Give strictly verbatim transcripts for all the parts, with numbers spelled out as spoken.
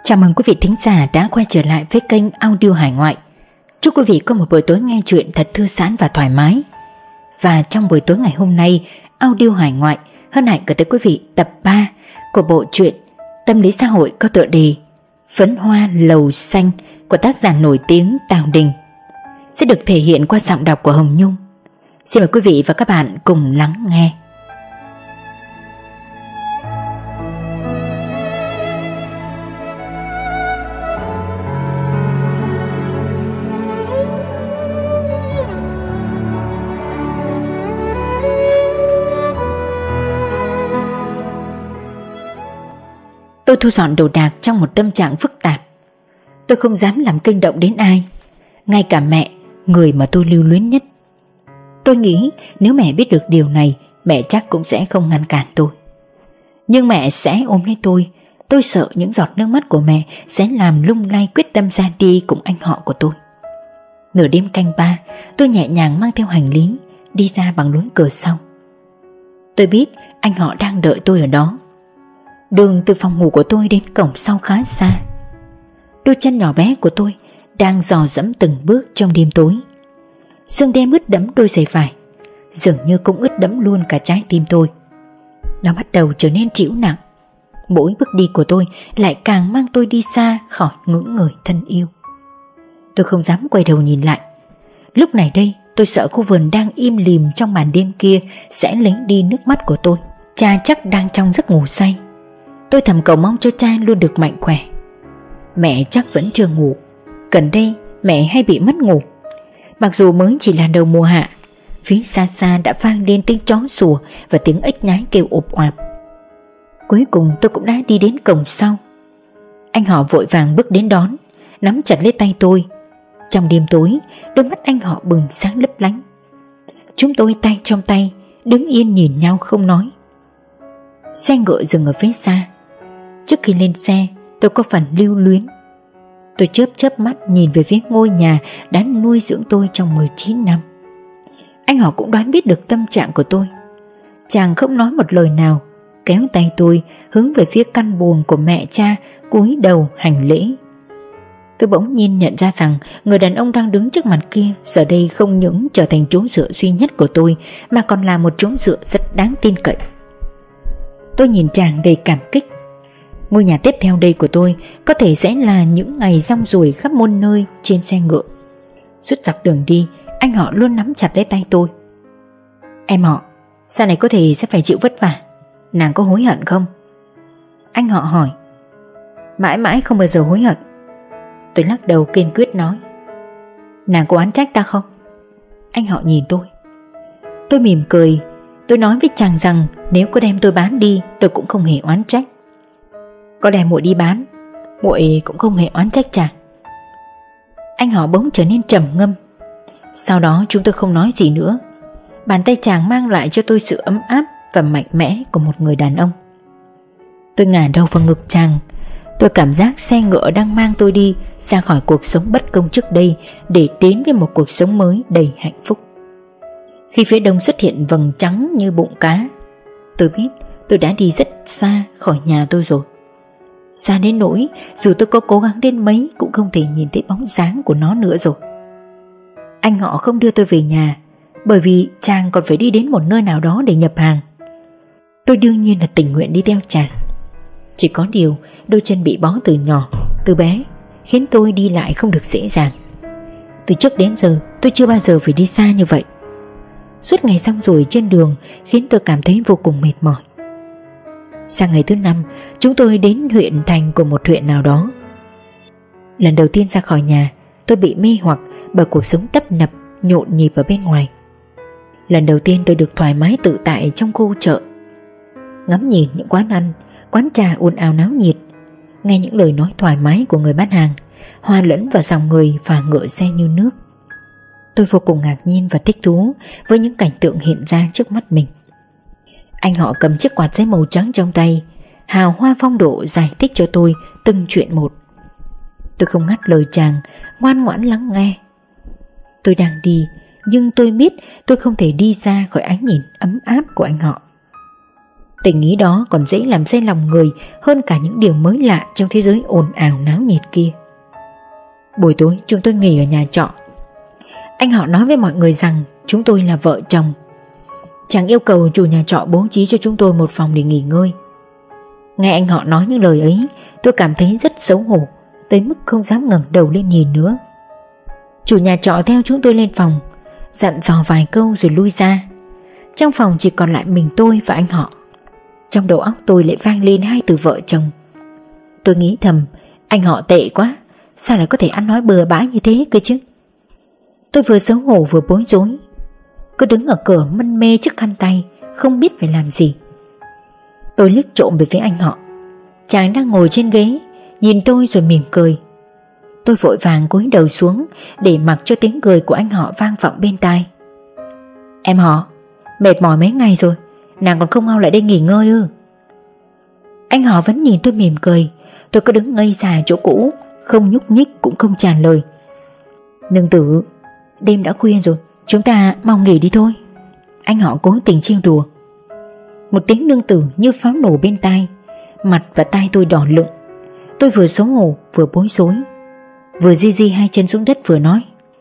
Chào mừng quý vị thính giả đã quay trở lại với kênh Audio Hải Ngoại. Chúc quý vị có một buổi tối nghe truyện thật thư giãn và thoải mái. Và trong buổi tối ngày hôm nay, Audio Hải Ngoại hân hạnh gửi tới quý vị tập ba của bộ truyện tâm lý xã hội có tựa đề Phấn Hoa Lầu Xanh của tác giả nổi tiếng Tào Đình, sẽ được thể hiện qua giọng đọc của Hồng Nhung. Xin mời quý vị và các bạn cùng lắng nghe. Tôi thu dọn đồ đạc trong một tâm trạng phức tạp. Tôi không dám làm kinh động đến ai, ngay cả mẹ, người mà tôi lưu luyến nhất. Tôi nghĩ nếu mẹ biết được điều này, mẹ chắc cũng sẽ không ngăn cản tôi. Nhưng mẹ sẽ ôm lấy tôi. Tôi sợ những giọt nước mắt của mẹ sẽ làm lung lay quyết tâm ra đi cùng anh họ của tôi. Nửa đêm canh ba, tôi nhẹ nhàng mang theo hành lý đi ra bằng lối cửa sau. Tôi biết anh họ đang đợi tôi ở đó. Đường từ phòng ngủ của tôi đến cổng sau khá xa. Đôi chân nhỏ bé của tôi đang dò dẫm từng bước trong đêm tối. Sương đêm ướt đẫm đôi giày vải, dường như cũng ướt đẫm luôn cả trái tim tôi. Nó bắt đầu trở nên trĩu nặng. Mỗi bước đi của tôi lại càng mang tôi đi xa khỏi ngưỡng người thân yêu. Tôi không dám quay đầu nhìn lại. Lúc này đây tôi sợ khu vườn đang im lìm trong màn đêm kia sẽ lấy đi nước mắt của tôi. Cha chắc đang trong giấc ngủ say. Tôi thầm cầu mong cho cha luôn được mạnh khỏe. Mẹ chắc vẫn chưa ngủ. Gần đây mẹ hay bị mất ngủ. Mặc dù mới chỉ là đầu mùa hạ, phía xa xa đã vang lên tiếng chó sủa và tiếng ếch nhái kêu ộp oạp. Cuối cùng tôi cũng đã đi đến cổng sau. Anh họ vội vàng bước đến đón, nắm chặt lấy tay tôi. Trong đêm tối, đôi mắt anh họ bừng sáng lấp lánh. Chúng tôi tay trong tay, đứng yên nhìn nhau không nói. Xe ngựa dừng ở phía xa. Trước khi lên xe, tôi có phần lưu luyến. Tôi chớp chớp mắt nhìn về phía ngôi nhà đã nuôi dưỡng tôi trong mười chín năm. Anh họ cũng đoán biết được tâm trạng của tôi. Chàng không nói một lời nào, kéo tay tôi hướng về phía căn buồng của mẹ cha, cúi đầu hành lễ. Tôi bỗng nhiên nhận ra rằng người đàn ông đang đứng trước mặt kia giờ đây không những trở thành chỗ dựa duy nhất của tôi, mà còn là một chỗ dựa rất đáng tin cậy. Tôi nhìn chàng đầy cảm kích. Ngôi nhà tiếp theo đây của tôi có thể sẽ là những ngày rong ruổi khắp muôn nơi trên xe ngựa. Suốt dọc đường đi, anh họ luôn nắm chặt lấy tay tôi. Em họ, sau này có thể sẽ phải chịu vất vả, nàng có hối hận không? Anh họ hỏi. Mãi mãi không bao giờ hối hận. Tôi lắc đầu kiên quyết nói. Nàng có oán trách ta không? Anh họ nhìn tôi. Tôi mỉm cười. Tôi nói với chàng rằng nếu có đem tôi bán đi, tôi cũng không hề oán trách. Có đem muội đi bán, muội cũng không hề oán trách chàng. Anh họ bỗng trở nên trầm ngâm. Sau đó chúng tôi không nói gì nữa. Bàn tay chàng mang lại cho tôi sự ấm áp và mạnh mẽ của một người đàn ông. Tôi ngả đầu vào ngực chàng. Tôi cảm giác xe ngựa đang mang tôi đi ra khỏi cuộc sống bất công trước đây để đến với một cuộc sống mới đầy hạnh phúc. Khi phía đông xuất hiện vầng trắng như bụng cá, tôi biết tôi đã đi rất xa khỏi nhà tôi rồi. Xa đến nỗi dù tôi có cố gắng đến mấy cũng không thể nhìn thấy bóng dáng của nó nữa rồi. Anh họ không đưa tôi về nhà, bởi vì chàng còn phải đi đến một nơi nào đó để nhập hàng. Tôi đương nhiên là tình nguyện đi theo chàng. Chỉ có điều đôi chân bị bó từ nhỏ, từ bé, khiến tôi đi lại không được dễ dàng. Từ trước đến giờ tôi chưa bao giờ phải đi xa như vậy. Suốt ngày rong ruổi trên đường khiến tôi cảm thấy vô cùng mệt mỏi. Sang ngày thứ năm, chúng tôi đến huyện thành của một huyện nào đó. Lần đầu tiên ra khỏi nhà, tôi bị mê hoặc bởi cuộc sống tấp nập, nhộn nhịp ở bên ngoài. Lần đầu tiên tôi được thoải mái tự tại trong khu chợ, ngắm nhìn những quán ăn, quán trà ồn ào náo nhiệt, nghe những lời nói thoải mái của người bán hàng, hòa lẫn vào dòng người phà ngựa xe như nước. Tôi vô cùng ngạc nhiên và thích thú với những cảnh tượng hiện ra trước mắt mình. Anh họ cầm chiếc quạt giấy màu trắng trong tay, hào hoa phong độ giải thích cho tôi từng chuyện một. Tôi không ngắt lời chàng, ngoan ngoãn lắng nghe. Tôi đang đi, nhưng tôi biết tôi không thể đi ra khỏi ánh nhìn ấm áp của anh họ. Tình ý đó còn dễ làm say lòng người hơn cả những điều mới lạ trong thế giới ồn ào náo nhiệt kia. Buổi tối chúng tôi nghỉ ở nhà trọ. Anh họ nói với mọi người rằng chúng tôi là vợ chồng. Chàng yêu cầu chủ nhà trọ bố trí cho chúng tôi một phòng để nghỉ ngơi. Nghe anh họ nói những lời ấy, tôi cảm thấy rất xấu hổ, tới mức không dám ngẩng đầu lên nhìn nữa. Chủ nhà trọ theo chúng tôi lên phòng, dặn dò vài câu rồi lui ra. Trong phòng chỉ còn lại mình tôi và anh họ. Trong đầu óc tôi lại vang lên hai từ vợ chồng. Tôi nghĩ thầm, anh họ tệ quá, sao lại có thể ăn nói bừa bãi như thế cơ chứ. Tôi vừa xấu hổ vừa bối rối, cứ đứng ở cửa mân mê trước khăn tay, không biết phải làm gì. Tôi liếc trộm về phía anh họ. Chàng đang ngồi trên ghế, nhìn tôi rồi mỉm cười. Tôi vội vàng cúi đầu xuống để mặc cho tiếng cười của anh họ vang vọng bên tai. Em họ, mệt mỏi mấy ngày rồi, nàng còn không mau lại đây nghỉ ngơi ư? Anh họ vẫn nhìn tôi mỉm cười. Tôi cứ đứng ngây ra chỗ cũ, không nhúc nhích cũng không trả lời. Nương tử, đêm đã khuya rồi, chúng ta mau nghỉ đi thôi. Anh họ cố tình trêu đùa. Một tiếng nương tử như pháo nổ bên tai. Mặt và tai tôi đỏ lựng. Tôi vừa xấu hổ vừa bối rối, vừa di di hai chân xuống đất vừa nói.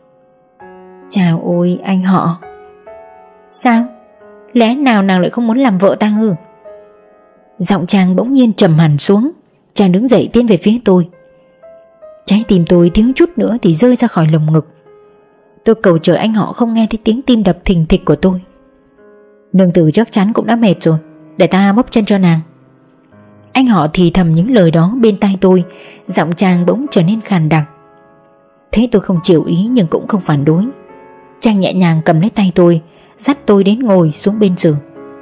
Chào ôi anh họ. Sao? Lẽ nào nàng lại không muốn làm vợ ta ư? Giọng chàng bỗng nhiên trầm hẳn xuống. Chàng đứng dậy tiến về phía tôi. Trái tim tôi thiếu chút nữa thì rơi ra khỏi lồng ngực. Tôi cầu trời anh họ không nghe thấy tiếng tim đập thình thịch của tôi. Nương tử chắc chắn cũng đã mệt rồi, để ta bóp chân cho nàng. Anh họ thì thầm những lời đó bên tai tôi. Giọng chàng bỗng trở nên khàn đặc. Thế tôi không chịu ý nhưng cũng không phản đối. Chàng nhẹ nhàng cầm lấy tay tôi, dắt tôi đến ngồi xuống bên giường.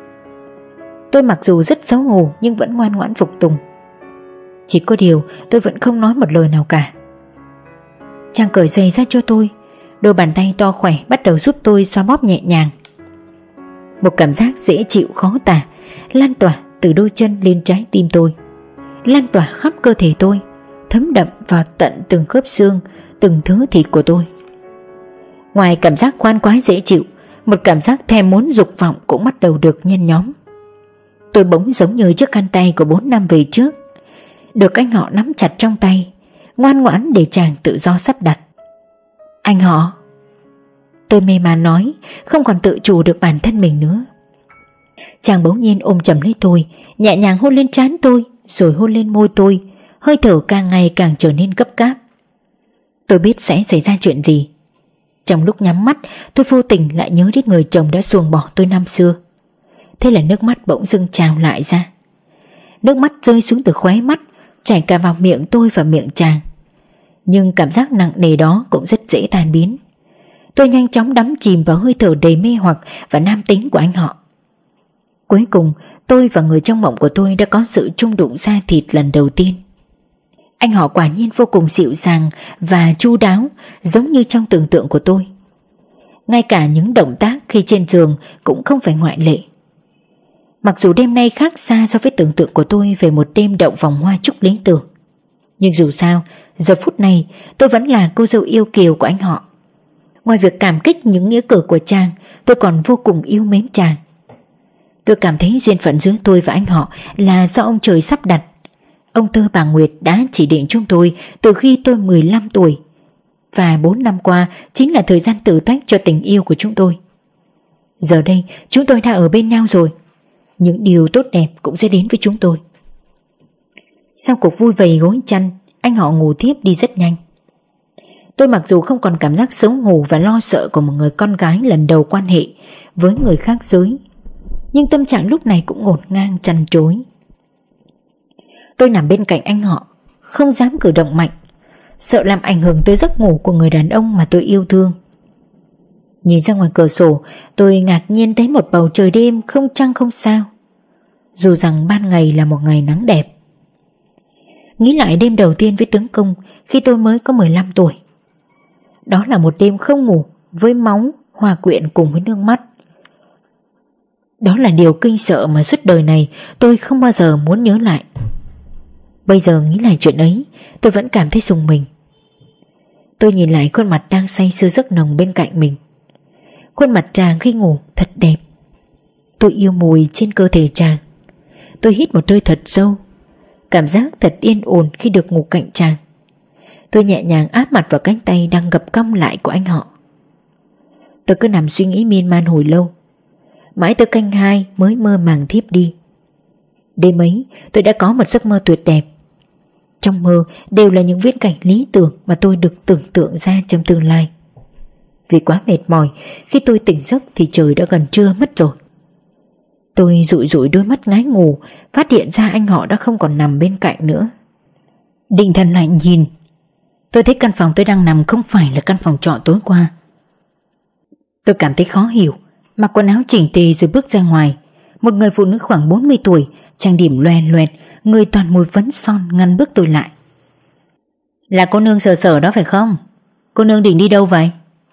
Tôi mặc dù rất xấu hổ nhưng vẫn ngoan ngoãn phục tùng. Chỉ có điều tôi vẫn không nói một lời nào cả. Chàng cởi giày ra cho tôi. Đôi bàn tay to khỏe bắt đầu giúp tôi xoa bóp nhẹ nhàng. Một cảm giác dễ chịu khó tả lan tỏa từ đôi chân lên trái tim tôi, lan tỏa khắp cơ thể tôi, thấm đậm vào tận từng khớp xương, từng thớ thịt của tôi. Ngoài cảm giác khoan khoái dễ chịu, một cảm giác thèm muốn dục vọng cũng bắt đầu được nhen nhóm. Tôi bỗng giống như chiếc khăn tay của bốn năm về trước, được anh họ nắm chặt trong tay, ngoan ngoãn để chàng tự do sắp đặt. Anh họ. Tôi mê man nói, không còn tự chủ được bản thân mình nữa. Chàng bỗng nhiên ôm chầm lấy tôi, nhẹ nhàng hôn lên trán tôi, rồi hôn lên môi tôi, hơi thở càng ngày càng trở nên gấp gáp. Tôi biết sẽ xảy ra chuyện gì. Trong lúc nhắm mắt, tôi vô tình lại nhớ đến người chồng đã xuồng bỏ tôi năm xưa. Thế là nước mắt bỗng dưng trào lại ra. Nước mắt rơi xuống từ khóe mắt, chảy cả vào miệng tôi và miệng chàng. Nhưng cảm giác nặng nề đó cũng rất dễ tan biến. Tôi nhanh chóng đắm chìm vào hơi thở đầy mê hoặc và nam tính của anh họ. Cuối cùng tôi và người trong mộng của tôi đã có sự chung đụng da thịt lần đầu tiên. Anh họ quả nhiên vô cùng dịu dàng và chu đáo, giống như trong tưởng tượng của tôi. Ngay cả những động tác khi trên giường cũng không phải ngoại lệ. Mặc dù đêm nay khác xa so với tưởng tượng của tôi về một đêm đậu vòng hoa chúc lý tưởng, nhưng dù sao, giờ phút này tôi vẫn là cô dâu yêu kiều của anh họ. Ngoài việc cảm kích những nghĩa cử của chàng, tôi còn vô cùng yêu mến chàng. Tôi cảm thấy duyên phận giữa tôi và anh họ là do ông trời sắp đặt. Ông Tơ bà Nguyệt đã chỉ định chúng tôi từ khi tôi mười lăm tuổi, và bốn năm qua chính là thời gian thử thách cho tình yêu của chúng tôi. Giờ đây chúng tôi đã ở bên nhau rồi. Những điều tốt đẹp cũng sẽ đến với chúng tôi. Sau cuộc vui vầy gối chăn, anh họ ngủ thiếp đi rất nhanh. Tôi mặc dù không còn cảm giác xấu hổ và lo sợ của một người con gái lần đầu quan hệ với người khác giới, nhưng tâm trạng lúc này cũng ngổn ngang chăn chối. Tôi nằm bên cạnh anh họ, không dám cử động mạnh, sợ làm ảnh hưởng tới giấc ngủ của người đàn ông mà tôi yêu thương. Nhìn ra ngoài cửa sổ, tôi ngạc nhiên thấy một bầu trời đêm không trăng không sao, dù rằng ban ngày là một ngày nắng đẹp. Nghĩ lại đêm đầu tiên với tướng công khi tôi mới có mười lăm tuổi. Đó là một đêm không ngủ, với máu hòa quyện cùng với nước mắt. Đó là điều kinh sợ mà suốt đời này tôi không bao giờ muốn nhớ lại. Bây giờ nghĩ lại chuyện ấy, tôi vẫn cảm thấy rùng mình. Tôi nhìn lại khuôn mặt đang say sưa giấc nồng bên cạnh mình. Khuôn mặt chàng khi ngủ thật đẹp. Tôi yêu mùi trên cơ thể chàng. Tôi hít một hơi thật sâu. Cảm giác thật yên ổn khi được ngủ cạnh chàng. Tôi nhẹ nhàng áp mặt vào cánh tay đang gập cong lại của anh họ. Tôi cứ nằm suy nghĩ miên man hồi lâu. Mãi tới canh hai mới mơ màng thiếp đi. Đêm ấy tôi đã có một giấc mơ tuyệt đẹp. Trong mơ đều là những viễn cảnh lý tưởng mà tôi được tưởng tượng ra trong tương lai. Vì quá mệt mỏi, khi tôi tỉnh giấc thì trời đã gần trưa mất rồi. Tôi dụi dụi đôi mắt ngái ngủ, phát hiện ra anh họ đã không còn nằm bên cạnh nữa. Định thần lại nhìn, tôi thấy căn phòng tôi đang nằm không phải là căn phòng trọ tối qua. Tôi cảm thấy khó hiểu, mặc quần áo chỉnh tề rồi bước ra ngoài. Một người phụ nữ khoảng bốn mươi tuổi, trang điểm loè loẹt, người toàn mùi phấn son ngăn bước tôi lại. Là cô nương Sở Sở đó phải không? Cô nương định đi đâu vậy?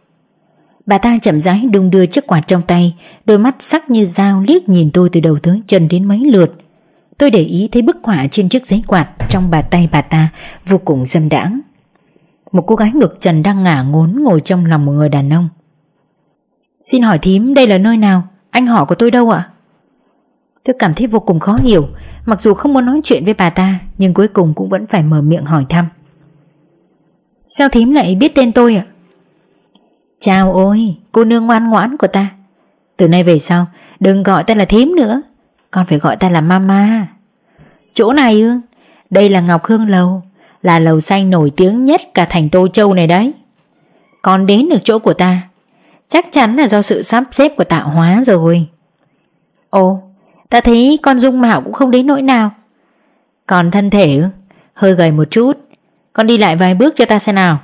Bà ta chậm rãi đung đưa chiếc quạt trong tay, đôi mắt sắc như dao liếc nhìn tôi từ đầu tới chân đến mấy lượt. Tôi để ý thấy bức họa trên chiếc giấy quạt trong bàn tay bà ta vô cùng dâm đãng. Một cô gái ngực trần đang ngả ngốn ngồi trong lòng một người đàn ông. Xin hỏi thím, đây là nơi nào? Anh họ của tôi đâu ạ? Tôi cảm thấy vô cùng khó hiểu. Mặc dù không muốn nói chuyện với bà ta, nhưng cuối cùng cũng vẫn phải mở miệng hỏi thăm. Sao thím lại biết tên tôi ạ? Chào ôi, cô nương ngoan ngoãn của ta. Từ nay về sau đừng gọi ta là thím nữa, con phải gọi ta là mama. Chỗ này ư? Đây là Ngọc Hương Lầu, là lầu xanh nổi tiếng nhất cả thành Tô Châu này đấy. Con đến được chỗ của ta chắc chắn là do sự sắp xếp của tạo hóa rồi. Ồ, ta thấy con dung mạo cũng không đến nỗi nào. Còn thân thể hơi gầy một chút. Con đi lại vài bước cho ta xem nào.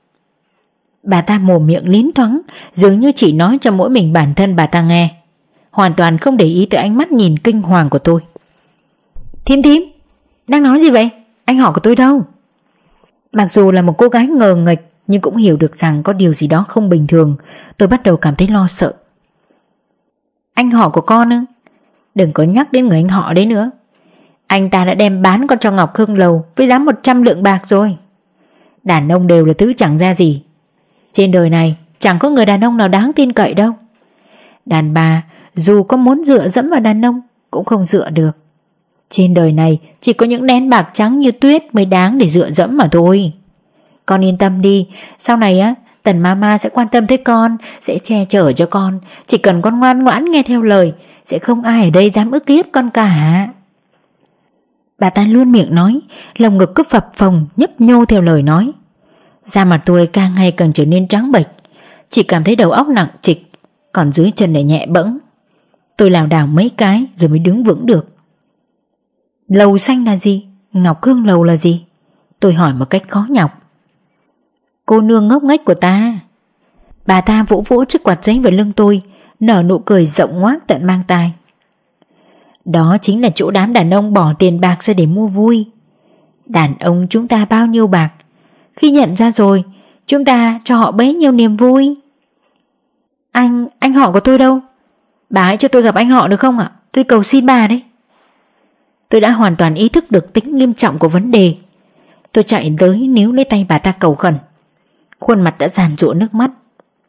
Bà ta mồm miệng liến thoáng, dường như chỉ nói cho mỗi mình bản thân bà ta nghe, hoàn toàn không để ý tới ánh mắt nhìn kinh hoàng của tôi. Thím thím, đang nói gì vậy? Anh họ của tôi đâu? Mặc dù là một cô gái ngờ nghệch, nhưng cũng hiểu được rằng có điều gì đó không bình thường. Tôi bắt đầu cảm thấy lo sợ. Anh họ của con ư? Đừng có nhắc đến người anh họ đấy nữa. Anh ta đã đem bán con cho Ngọc Hương Lầu với giá một trăm lượng bạc rồi. Đàn ông đều là thứ chẳng ra gì. Trên đời này chẳng có người đàn ông nào đáng tin cậy đâu. Đàn bà dù có muốn dựa dẫm vào đàn ông cũng không dựa được. Trên đời này chỉ có những nén bạc trắng như tuyết mới đáng để dựa dẫm mà thôi. Con yên tâm đi, sau này á Tần Mama sẽ quan tâm tới con, sẽ che chở cho con. Chỉ cần con ngoan ngoãn nghe theo lời, sẽ không ai ở đây dám ức hiếp con cả. Bà ta luôn miệng nói, lồng ngực cứ phập phồng nhấp nhô theo lời nói. Da mặt tôi càng ngày càng trở nên trắng bệch, chỉ cảm thấy đầu óc nặng trịch, còn dưới chân lại nhẹ bẫng. Tôi lảo đảo mấy cái rồi mới đứng vững được. Lầu xanh là gì? Ngọc Hương Lầu là gì? Tôi hỏi một cách khó nhọc. Cô nương ngốc nghếch của ta. Bà ta vỗ vỗ chiếc quạt giấy vào lưng tôi, nở nụ cười rộng ngoác tận mang tai. Đó chính là chỗ đám đàn ông bỏ tiền bạc ra để mua vui. Đàn ông chúng ta bao nhiêu bạc, khi nhận ra rồi chúng ta cho họ bấy nhiêu niềm vui. Anh, anh họ của tôi đâu? Bà hãy cho tôi gặp anh họ được không ạ? Tôi cầu xin bà đấy. Tôi đã hoàn toàn ý thức được tính nghiêm trọng của vấn đề. Tôi chạy tới níu lấy tay bà ta cầu khẩn. Khuôn mặt đã giàn giụa nước mắt.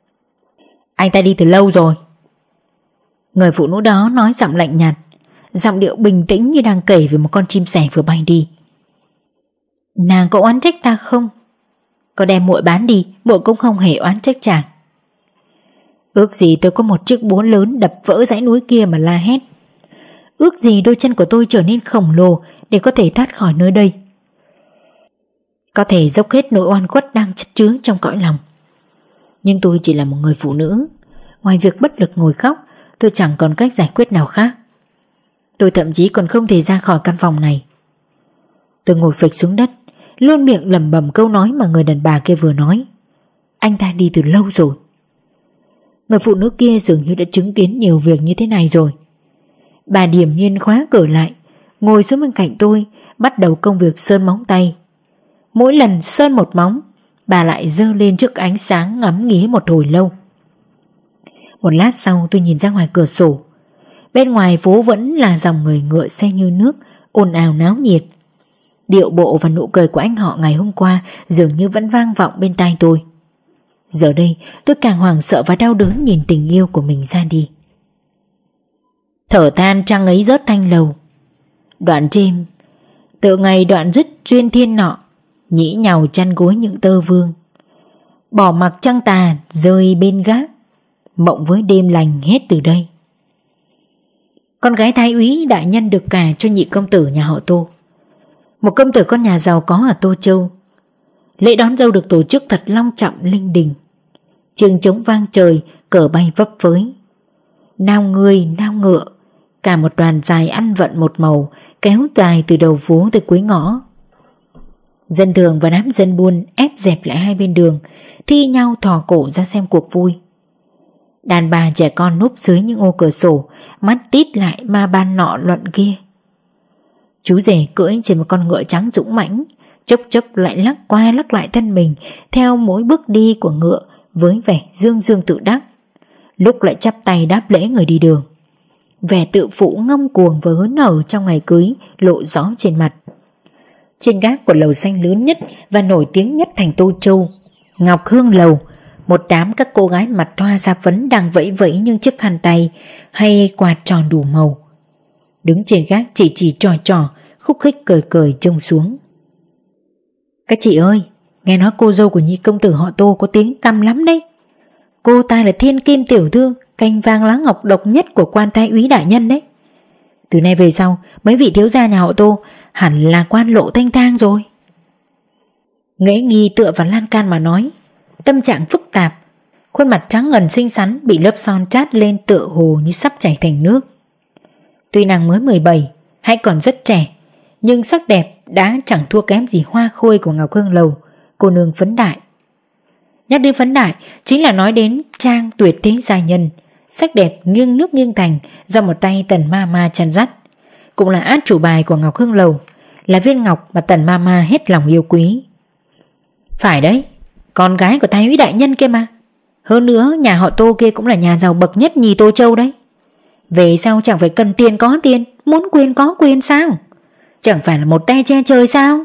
Anh ta đi từ lâu rồi. Người phụ nữ đó nói giọng lạnh nhạt, giọng điệu bình tĩnh như đang kể về một con chim sẻ vừa bay đi. Nàng có oán trách ta không? Có đem muội bán đi, muội cũng không hề oán trách chàng. Ước gì tôi có một chiếc búa lớn đập vỡ dãy núi kia mà la hét. Ước gì đôi chân của tôi trở nên khổng lồ để có thể thoát khỏi nơi đây, có thể dốc hết nỗi oan khuất đang chất chứa trong cõi lòng. Nhưng tôi chỉ là một người phụ nữ, ngoài việc bất lực ngồi khóc, tôi chẳng còn cách giải quyết nào khác. Tôi thậm chí còn không thể ra khỏi căn phòng này. Tôi ngồi phịch xuống đất, luôn miệng lẩm bẩm câu nói mà người đàn bà kia vừa nói. Anh ta đi từ lâu rồi. Người phụ nữ kia dường như đã chứng kiến nhiều việc như thế này rồi. Bà điềm nhiên khóa cửa lại, ngồi xuống bên cạnh tôi, bắt đầu công việc sơn móng tay. Mỗi lần sơn một móng, bà lại giơ lên trước ánh sáng ngắm nghía một hồi lâu. Một lát sau tôi nhìn ra ngoài cửa sổ. Bên ngoài phố vẫn là dòng người ngựa xe như nước, ồn ào náo nhiệt. Điệu bộ và nụ cười của anh họ ngày hôm qua dường như vẫn vang vọng bên tai tôi. Giờ đây tôi càng hoảng sợ và đau đớn nhìn tình yêu của mình ra đi. Thở than trăng ấy rớt thanh lầu. Đoạn chim tự ngày đoạn dứt duyên thiên nọ, nhĩ nhàu chăn gối những tơ vương. Bỏ mặc trăng tà rơi bên gác, mộng với đêm lành hết từ đây. Con gái thái úy đại nhân được gả cho nhị công tử nhà họ Tô, một công tử con nhà giàu có ở Tô Châu. Lễ đón dâu được tổ chức thật long trọng linh đình. Trường trống vang trời, cờ bay vấp phới. Nao người, nao ngựa, cả một đoàn dài ăn vận một màu, kéo dài từ đầu phố tới cuối ngõ. Dân thường và đám dân buôn ép dẹp lại hai bên đường, thi nhau thò cổ ra xem cuộc vui. Đàn bà trẻ con núp dưới những ô cửa sổ, mắt tít lại ma ban nọ luận kia. Chú rể cưỡi trên một con ngựa trắng dũng mãnh, chốc chốc lại lắc qua lắc lại thân mình theo mỗi bước đi của ngựa với vẻ dương dương tự đắc, lúc lại chắp tay đáp lễ người đi đường. Vẻ tự phụ ngông cuồng và hớn hở trong ngày cưới lộ rõ trên mặt. Trên gác của lầu xanh lớn nhất và nổi tiếng nhất thành Tô Châu, Ngọc Hương Lầu, một đám các cô gái mặt thoa da phấn đang vẫy vẫy những chiếc khăn tay hay quạt tròn đủ màu. Đứng trên gác chỉ chỉ trò trò, khúc khích cười cười trông xuống. Các chị ơi, nghe nói cô dâu của nhị công tử họ Tô có tiếng tăm lắm đấy. Cô ta là thiên kim tiểu thư, cành vàng lá ngọc độc nhất của quan thái úy đại nhân đấy. Từ nay về sau, mấy vị thiếu gia nhà họ Tô hẳn là quan lộ thanh thang rồi. Ngễ nghi tựa vào lan can mà nói, tâm trạng phức tạp. Khuôn mặt trắng ngần xinh xắn bị lớp son chát lên tựa hồ như sắp chảy thành nước. Tuy nàng mới mười bảy, hay còn rất trẻ, nhưng sắc đẹp đã chẳng thua kém gì hoa khôi của Ngọc Hương Lầu, cô nương Phấn Đại. Nhắc đến Phấn Đại chính là nói đến trang tuyệt thế gia nhân, sắc đẹp nghiêng nước nghiêng thành do một tay Tần Ma Ma chăn dắt, cũng là át chủ bài của Ngọc Hương Lầu, là viên ngọc mà Tần Ma Ma hết lòng yêu quý. Phải đấy, con gái của thái úy đại nhân kia mà. Hơn nữa nhà họ Tô kia cũng là nhà giàu bậc nhất nhì Tô Châu đấy. Về sau chẳng phải cần tiền có tiền, muốn quyền có quyền sao? Chẳng phải là một tay che trời sao?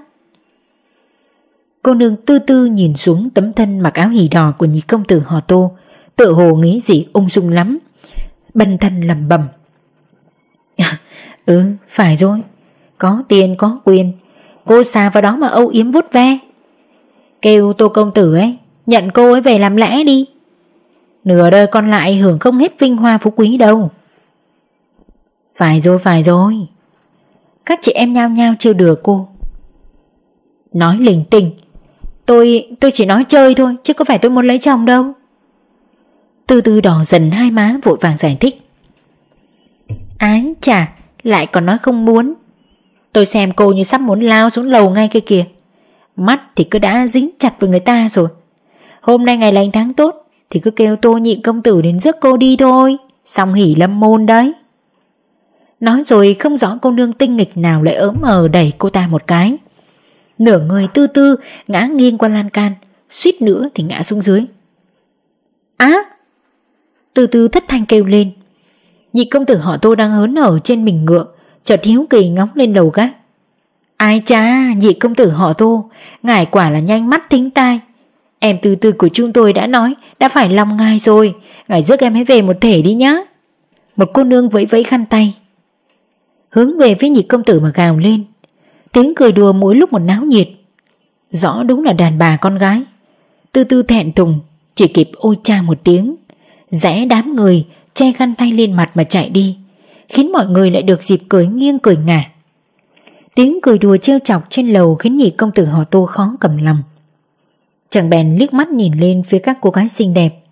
Cô nương tư tư nhìn xuống tấm thân mặc áo hỉ đỏ của nhị công tử họ Tô, tự hồ nghĩ gì ung dung lắm, bần thân lẩm bẩm. À, ừ, phải rồi, có tiền có quyền, cô xà vào đó mà âu yếm vuốt ve. Kêu Tô công tử ấy nhận cô ấy về làm lẽ đi, nửa đời còn lại hưởng không hết vinh hoa phú quý đâu. Phải rồi, phải rồi. Các chị em nhao nhao trêu đùa cô. Nói linh tinh, Tôi tôi chỉ nói chơi thôi, chứ có phải tôi muốn lấy chồng đâu. Từ từ đỏ dần hai má vội vàng giải thích. Ái chà, lại còn nói không muốn. Tôi xem cô như sắp muốn lao xuống lầu ngay kia kìa. Mắt thì cứ đã dính chặt với người ta rồi. Hôm nay ngày lành tháng tốt thì cứ kêu Tô nhị công tử đến rước cô đi thôi, xong hỉ lâm môn đấy. Nói rồi không rõ cô nương tinh nghịch nào lại ớm ờ đẩy cô ta một cái. Nửa người tư tư ngã nghiêng qua lan can, suýt nữa thì ngã xuống dưới. Á! Từ từ thất thanh kêu lên. Nhị công tử họ Tô đang hớn hở trên mình ngựa, chợt hiếu kỳ ngóng lên lầu gác. Ai cha, nhị công tử họ Tô, ngài quả là nhanh mắt thính tai. Em từ từ của chúng tôi đã nói, đã phải lòng ngài rồi, ngài rước em hãy về một thể đi nhá. Một cô nương vẫy vẫy khăn tay, hướng về phía nhị công tử mà gào lên. Tiếng cười đùa mỗi lúc một náo nhiệt. Rõ đúng là đàn bà con gái. Từ từ thẹn thùng, chỉ kịp ôi cha một tiếng, rẽ đám người che khăn tay lên mặt mà chạy đi, khiến mọi người lại được dịp cười nghiêng cười ngả. Tiếng cười đùa trêu chọc trên lầu khiến nhị công tử họ Tô khó cầm lòng. Chàng bèn liếc mắt nhìn lên phía các cô gái xinh đẹp.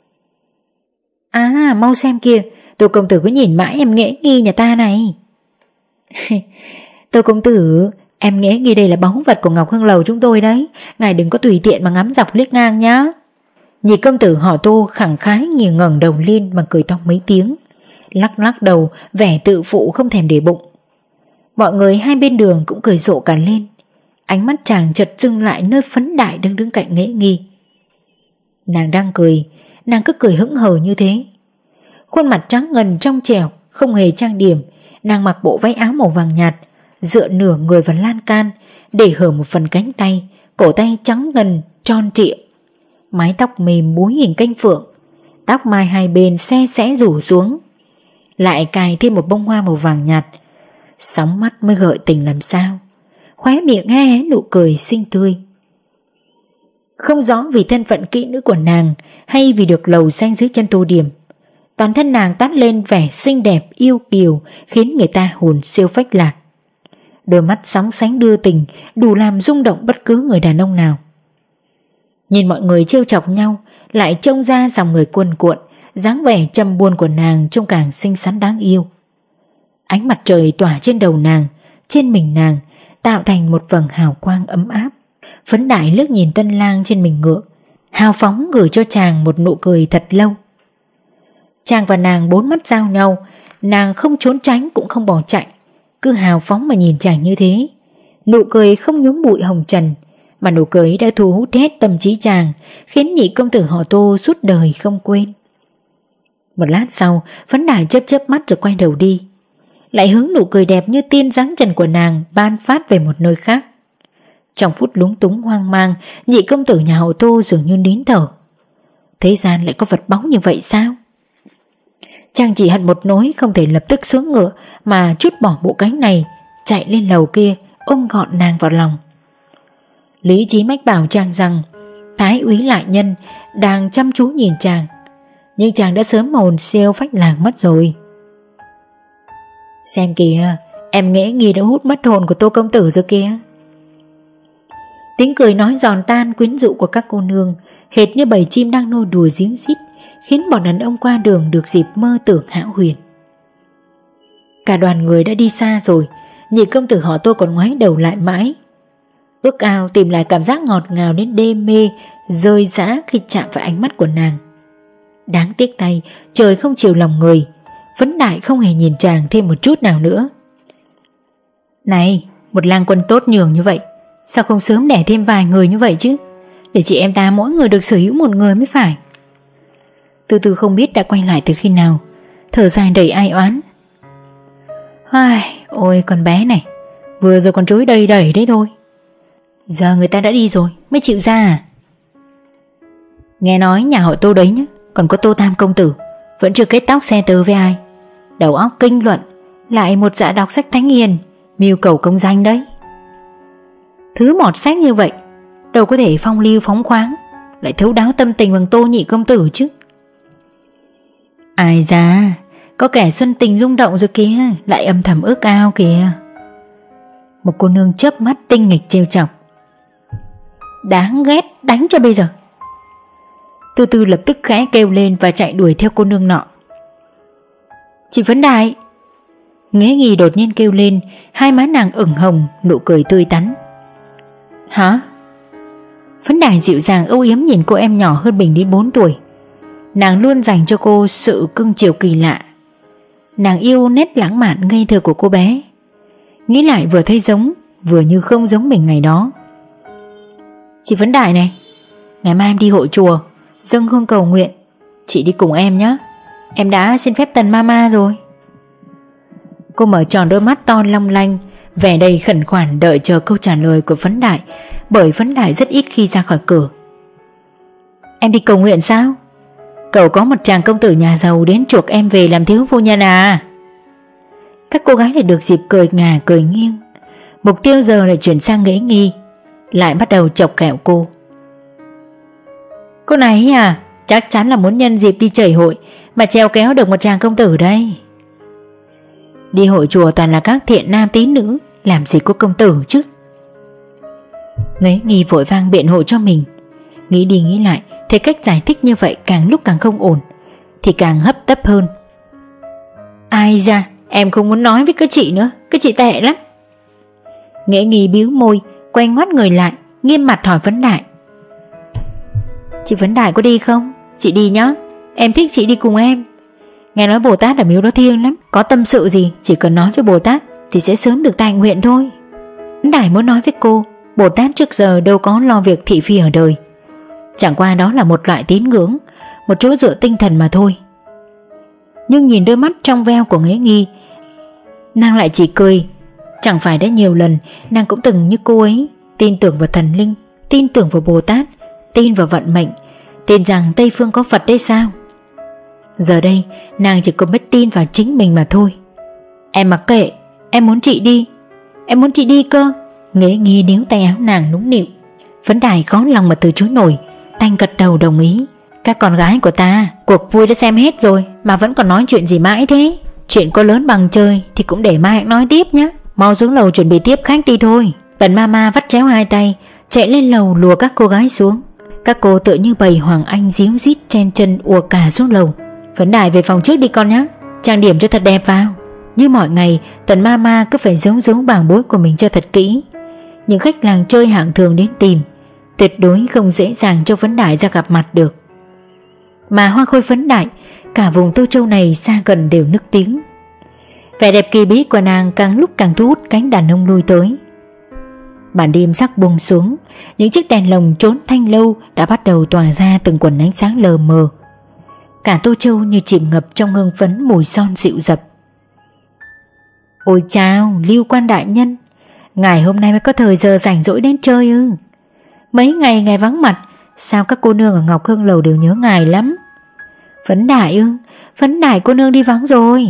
À, mau xem kìa, Tô công tử cứ nhìn mãi em nghễ nghi nhà ta này. Tô công tử, em nghễ nghi đây là báu vật của Ngọc Hương Lầu chúng tôi đấy, ngài đừng có tùy tiện mà ngắm dọc liếc ngang nhá. Nhị công tử họ Tô khẳng khái nhìn ngẩng đầu lên mà cười to mấy tiếng, lắc lắc đầu vẻ tự phụ không thèm để bụng. Mọi người hai bên đường cũng cười rộ cả lên. Ánh mắt chàng chợt dừng lại nơi Phấn Đại đứng đứng cạnh nghễ nghi. Nàng đang cười, nàng cứ cười hững hờ như thế. Khuôn mặt trắng ngần trong trẻo, không hề trang điểm. Nàng mặc bộ váy áo màu vàng nhạt, dựa nửa người vào lan can, để hở một phần cánh tay, cổ tay trắng ngần tròn trịa. Mái tóc mềm búi hình cánh phượng, tóc mai hai bên se sẽ rủ xuống, lại cài thêm một bông hoa màu vàng nhạt. sóng mắt mới gợi tình làm sao, khóe miệng hé hé nụ cười xinh tươi. Không rõ vì thân phận kỹ nữ của nàng hay vì được lầu xanh dưới chân Tô Điểm, toàn thân nàng toát lên vẻ xinh đẹp yêu kiều khiến người ta hồn siêu phách lạc. Đôi mắt sóng sánh đưa tình đủ làm rung động bất cứ người đàn ông nào. Nhìn mọi người trêu chọc nhau, lại trông ra dòng người cuồn cuộn, dáng vẻ trầm buồn của nàng trông càng xinh xắn đáng yêu. Ánh mặt trời tỏa trên đầu nàng, trên mình nàng, tạo thành một vầng hào quang ấm áp. Phấn Đại liếc nhìn tân lang trên mình ngựa, hào phóng gửi cho chàng một nụ cười thật lâu. Chàng và nàng bốn mắt giao nhau, nàng không trốn tránh cũng không bỏ chạy, cứ hào phóng mà nhìn chàng như thế. Nụ cười không nhúm bụi hồng trần, mà nụ cười đã thu hút hết tâm trí chàng, khiến nhị công tử họ Tô suốt đời không quên. Một lát sau, Phấn Đại chớp chớp mắt rồi quay đầu đi, lại hướng nụ cười đẹp như tiên dáng trần của nàng ban phát về một nơi khác. Trong phút lúng túng hoang mang, nhị công tử nhà họ Tô dường như nín thở. Thế gian lại có vật báu như vậy sao? Chàng chỉ hận một nỗi không thể lập tức xuống ngựa mà trút bỏ bộ cánh này, chạy lên lầu kia ôm gọn nàng vào lòng. Lý trí mách bảo chàng rằng Thái úy lại nhân đang chăm chú nhìn chàng, nhưng chàng đã sớm hồn siêu phách lạc mất rồi. Xem kìa, em Nghệ Nghi đã hút mất hồn của Tô công tử rồi kìa. Tiếng cười nói giòn tan quyến rũ của các cô nương hệt như bầy chim đang nô đùa ríu rít, khiến bọn đàn ông qua đường được dịp mơ tưởng hão huyền. Cả đoàn người đã đi xa rồi, nhị công tử họ Tô còn ngoái đầu lại mãi, ước ao tìm lại cảm giác ngọt ngào đến đê mê, rơi rã khi chạm vào ánh mắt của nàng. Đáng tiếc thay, trời không chiều lòng người, Phấn Đại không hề nhìn chàng thêm một chút nào nữa. Này, một lang quân tốt nhường như vậy, sao không sớm đẻ thêm vài người như vậy chứ, để chị em ta mỗi người được sở hữu một người mới phải. Từ từ không biết đã quay lại từ khi nào, thở dài đầy ai oán. Ai, ôi con bé này, vừa rồi còn trối đầy đẩy đấy thôi, giờ người ta đã đi rồi mới chịu ra à? Nghe nói nhà họ Tô đấy nhá, còn có Tô Tam công tử vẫn chưa kết tóc xe tơ với ai, đầu óc kinh luận, lại một dạ đọc sách thánh hiền, mưu cầu công danh đấy. Thứ mọt sách như vậy đâu có thể phong lưu phóng khoáng, lại thấu đáo tâm tình bằng Tô nhị công tử chứ. Ai da, có kẻ xuân tình rung động rồi kìa, lại âm thầm ước ao kìa. Một cô nương chớp mắt tinh nghịch trêu chọc. Đáng ghét, đánh cho bây giờ. Từ từ lập tức khẽ kêu lên và chạy đuổi theo cô nương nọ. Chị Phấn Đại! Nghệ Nghi đột nhiên kêu lên, hai má nàng ửng hồng, nụ cười tươi tắn. Hả? Phấn Đại dịu dàng âu yếm nhìn cô em nhỏ hơn mình đến bốn tuổi. Nàng luôn dành cho cô sự cưng chiều kỳ lạ. Nàng yêu nét lãng mạn ngây thơ của cô bé. Nghĩ lại vừa thấy giống, vừa như không giống mình ngày đó. Chị Phấn Đại này, ngày mai em đi hội chùa dâng hương cầu nguyện, chị đi cùng em nhé. Em đã xin phép Tần Mama rồi. Cô mở tròn đôi mắt to long lanh, vẻ đầy khẩn khoản đợi chờ câu trả lời của Phấn Đại, bởi Phấn Đại rất ít khi ra khỏi cửa. Em đi cầu nguyện sao? Cậu có một chàng công tử nhà giàu đến chuộc em về làm thiếu phu nhân à? Các cô gái lại được dịp cười ngả cười nghiêng. Mục tiêu giờ lại chuyển sang Nghệ Nghi, lại bắt đầu chọc kẹo cô. Cô này à, chắc chắn là muốn nhân dịp đi chảy hội mà treo kéo được một chàng công tử đây. Đi hội chùa toàn là các thiện nam tín nữ, làm gì có công tử chứ. Nghệ Nghi vội vang biện hộ cho mình. Nghĩ đi nghĩ lại, thấy cách giải thích như vậy càng lúc càng không ổn, thì càng hấp tấp hơn. Ai da, em không muốn nói với cái chị nữa, cái chị tệ lắm. Nghệ Nghi bĩu môi, quay ngoắt người lại, nghiêm mặt hỏi Phấn Đại. Chị Phấn Đại có đi không? Chị đi nhá, em thích chị đi cùng em. Nghe nói Bồ Tát ở miếu đó thiêng lắm, có tâm sự gì chỉ cần nói với Bồ Tát thì sẽ sớm được tài nguyện thôi. Phấn Đại muốn nói với cô, Bồ Tát trước giờ đâu có lo việc thị phi ở đời, chẳng qua đó là một loại tín ngưỡng, một chỗ dựa tinh thần mà thôi. Nhưng nhìn đôi mắt trong veo của Nghệ Nghi, nàng lại chỉ cười. Chẳng phải đã nhiều lần nàng cũng từng như cô ấy, tin tưởng vào thần linh, tin tưởng vào Bồ Tát, tin vào vận mệnh, tin rằng Tây Phương có Phật đấy sao? Giờ đây nàng chỉ có biết tin vào chính mình mà thôi. Em mặc kệ, Em muốn chị đi, em muốn chị đi cơ. Nghệ nghi níu tay áo nàng nũng nịu. Phấn Đại khó lòng mà từ chối nổi, đành gật đầu đồng ý. Các con gái của ta cuộc vui đã xem hết rồi mà vẫn còn nói chuyện gì mãi thế? Chuyện có lớn bằng trời thì cũng để mai hãy nói tiếp nhé. Mau xuống lầu chuẩn bị tiếp khách đi thôi. Tần Mama vắt chéo hai tay chạy lên lầu lùa các cô gái xuống. Các cô tựa như bầy hoàng anh díu dít chen chân ùa cả xuống lầu. Phấn Đại về phòng trước đi con nhé, trang điểm cho thật đẹp vào. Như mọi ngày, Tần Mama cứ phải giấu giấu bảng bối của mình cho thật kỹ. Những khách làng chơi hạng thường đến tìm, tuyệt đối không dễ dàng cho Phấn Đại ra gặp mặt được. Mà hoa khôi Phấn Đại, cả vùng Tô Châu này xa gần đều nức tiếng. Vẻ đẹp kỳ bí của nàng càng lúc càng thu hút cánh đàn ông lui tới. Màn đêm sắc buông xuống, những chiếc đèn lồng trốn thanh lâu đã bắt đầu tỏa ra từng quần ánh sáng lờ mờ. Cả Tô Châu như chìm ngập trong hương phấn mùi son dịu dập. Ôi chao, Lưu Quan đại nhân, ngài hôm nay mới có thời giờ rảnh rỗi đến chơi ư? Mấy ngày ngài vắng mặt, sao các cô nương ở Ngọc Hương lầu đều nhớ ngài lắm? Phấn Đại ư? Phấn Đại cô nương đi vắng rồi.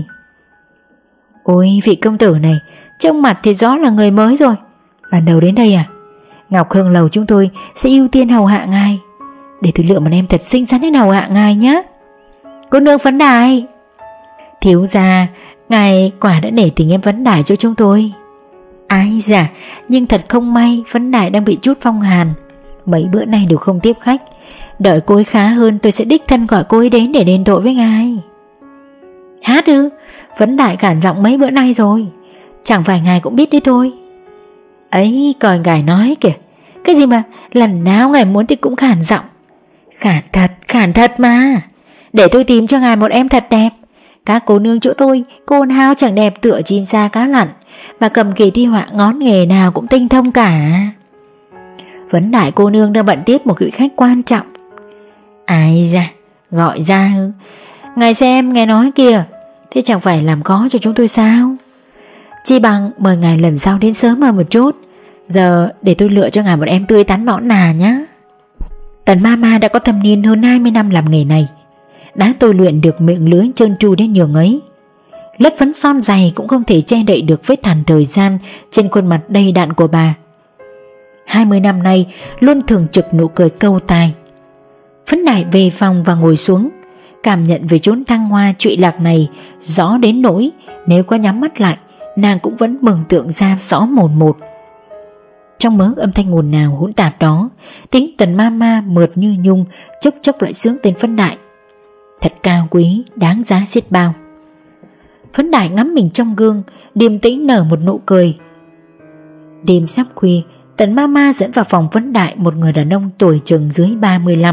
Ôi vị công tử này, trông mặt thì rõ là người mới rồi. Lần đầu đến đây à? Ngọc Hương lầu chúng tôi sẽ ưu tiên hầu hạ ngài. Để tôi lựa một em thật xinh xắn đến hầu hạ ngài nhé. Cô nương Phấn Đại, thiếu gia, ngài quả đã nể tình em Phấn Đại cho chúng tôi. Ái dạ, nhưng thật không may Phấn Đại đang bị chút phong hàn, mấy bữa nay đều không tiếp khách. Đợi cô ấy khá hơn tôi sẽ đích thân gọi cô ấy đến để đền tội với ngài. Hát ư? Phấn Đại khản giọng mấy bữa nay rồi, chẳng phải ngài cũng biết đấy thôi. Ấy coi ngài nói kìa, cái gì mà lần nào ngài muốn thì cũng khản giọng. Khản thật, khản thật mà. Để tôi tìm cho ngài một em thật đẹp. Các cô nương chỗ tôi cô nào chẳng đẹp tựa chim sa cá lặn, mà cầm kỳ thi họa ngón nghề nào cũng tinh thông cả. Phấn Đại cô nương đang bận tiếp một vị khách quan trọng. Ai da, gọi ra ư? Ngài xem, ngài nói kìa, thế chẳng phải làm khó cho chúng tôi sao? Chi bằng mời ngài lần sau đến sớm hơn một chút. Giờ để tôi lựa cho ngài một em tươi tắn nõn nà nhé. Tần Mama đã có thâm niên hơn hai mươi năm làm nghề này, đã tôi luyện được miệng lưới trơn tru đến nhường ấy. Lớp phấn son dày cũng không thể che đậy được vết hằn thời gian trên khuôn mặt đầy đặn của bà. Hai mươi năm nay luôn thường trực nụ cười câu tai. Phấn Đại về phòng và ngồi xuống, cảm nhận về chốn thăng hoa trụy lạc này rõ đến nỗi nếu có nhắm mắt lại nàng cũng vẫn mường tượng ra rõ mồn một. Trong mớ âm thanh ồn nào hỗn tạp đó, tiếng Tần Mama mượt như nhung chốc chốc lại sướng tên Phấn Đại. Thật cao quý, đáng giá xiết bao. Phấn Đại ngắm mình trong gương, điềm tĩnh nở một nụ cười. Đêm sắp khuya, Tần Mama dẫn vào phòng Phấn Đại một người đàn ông tuổi chừng dưới ba mươi lăm.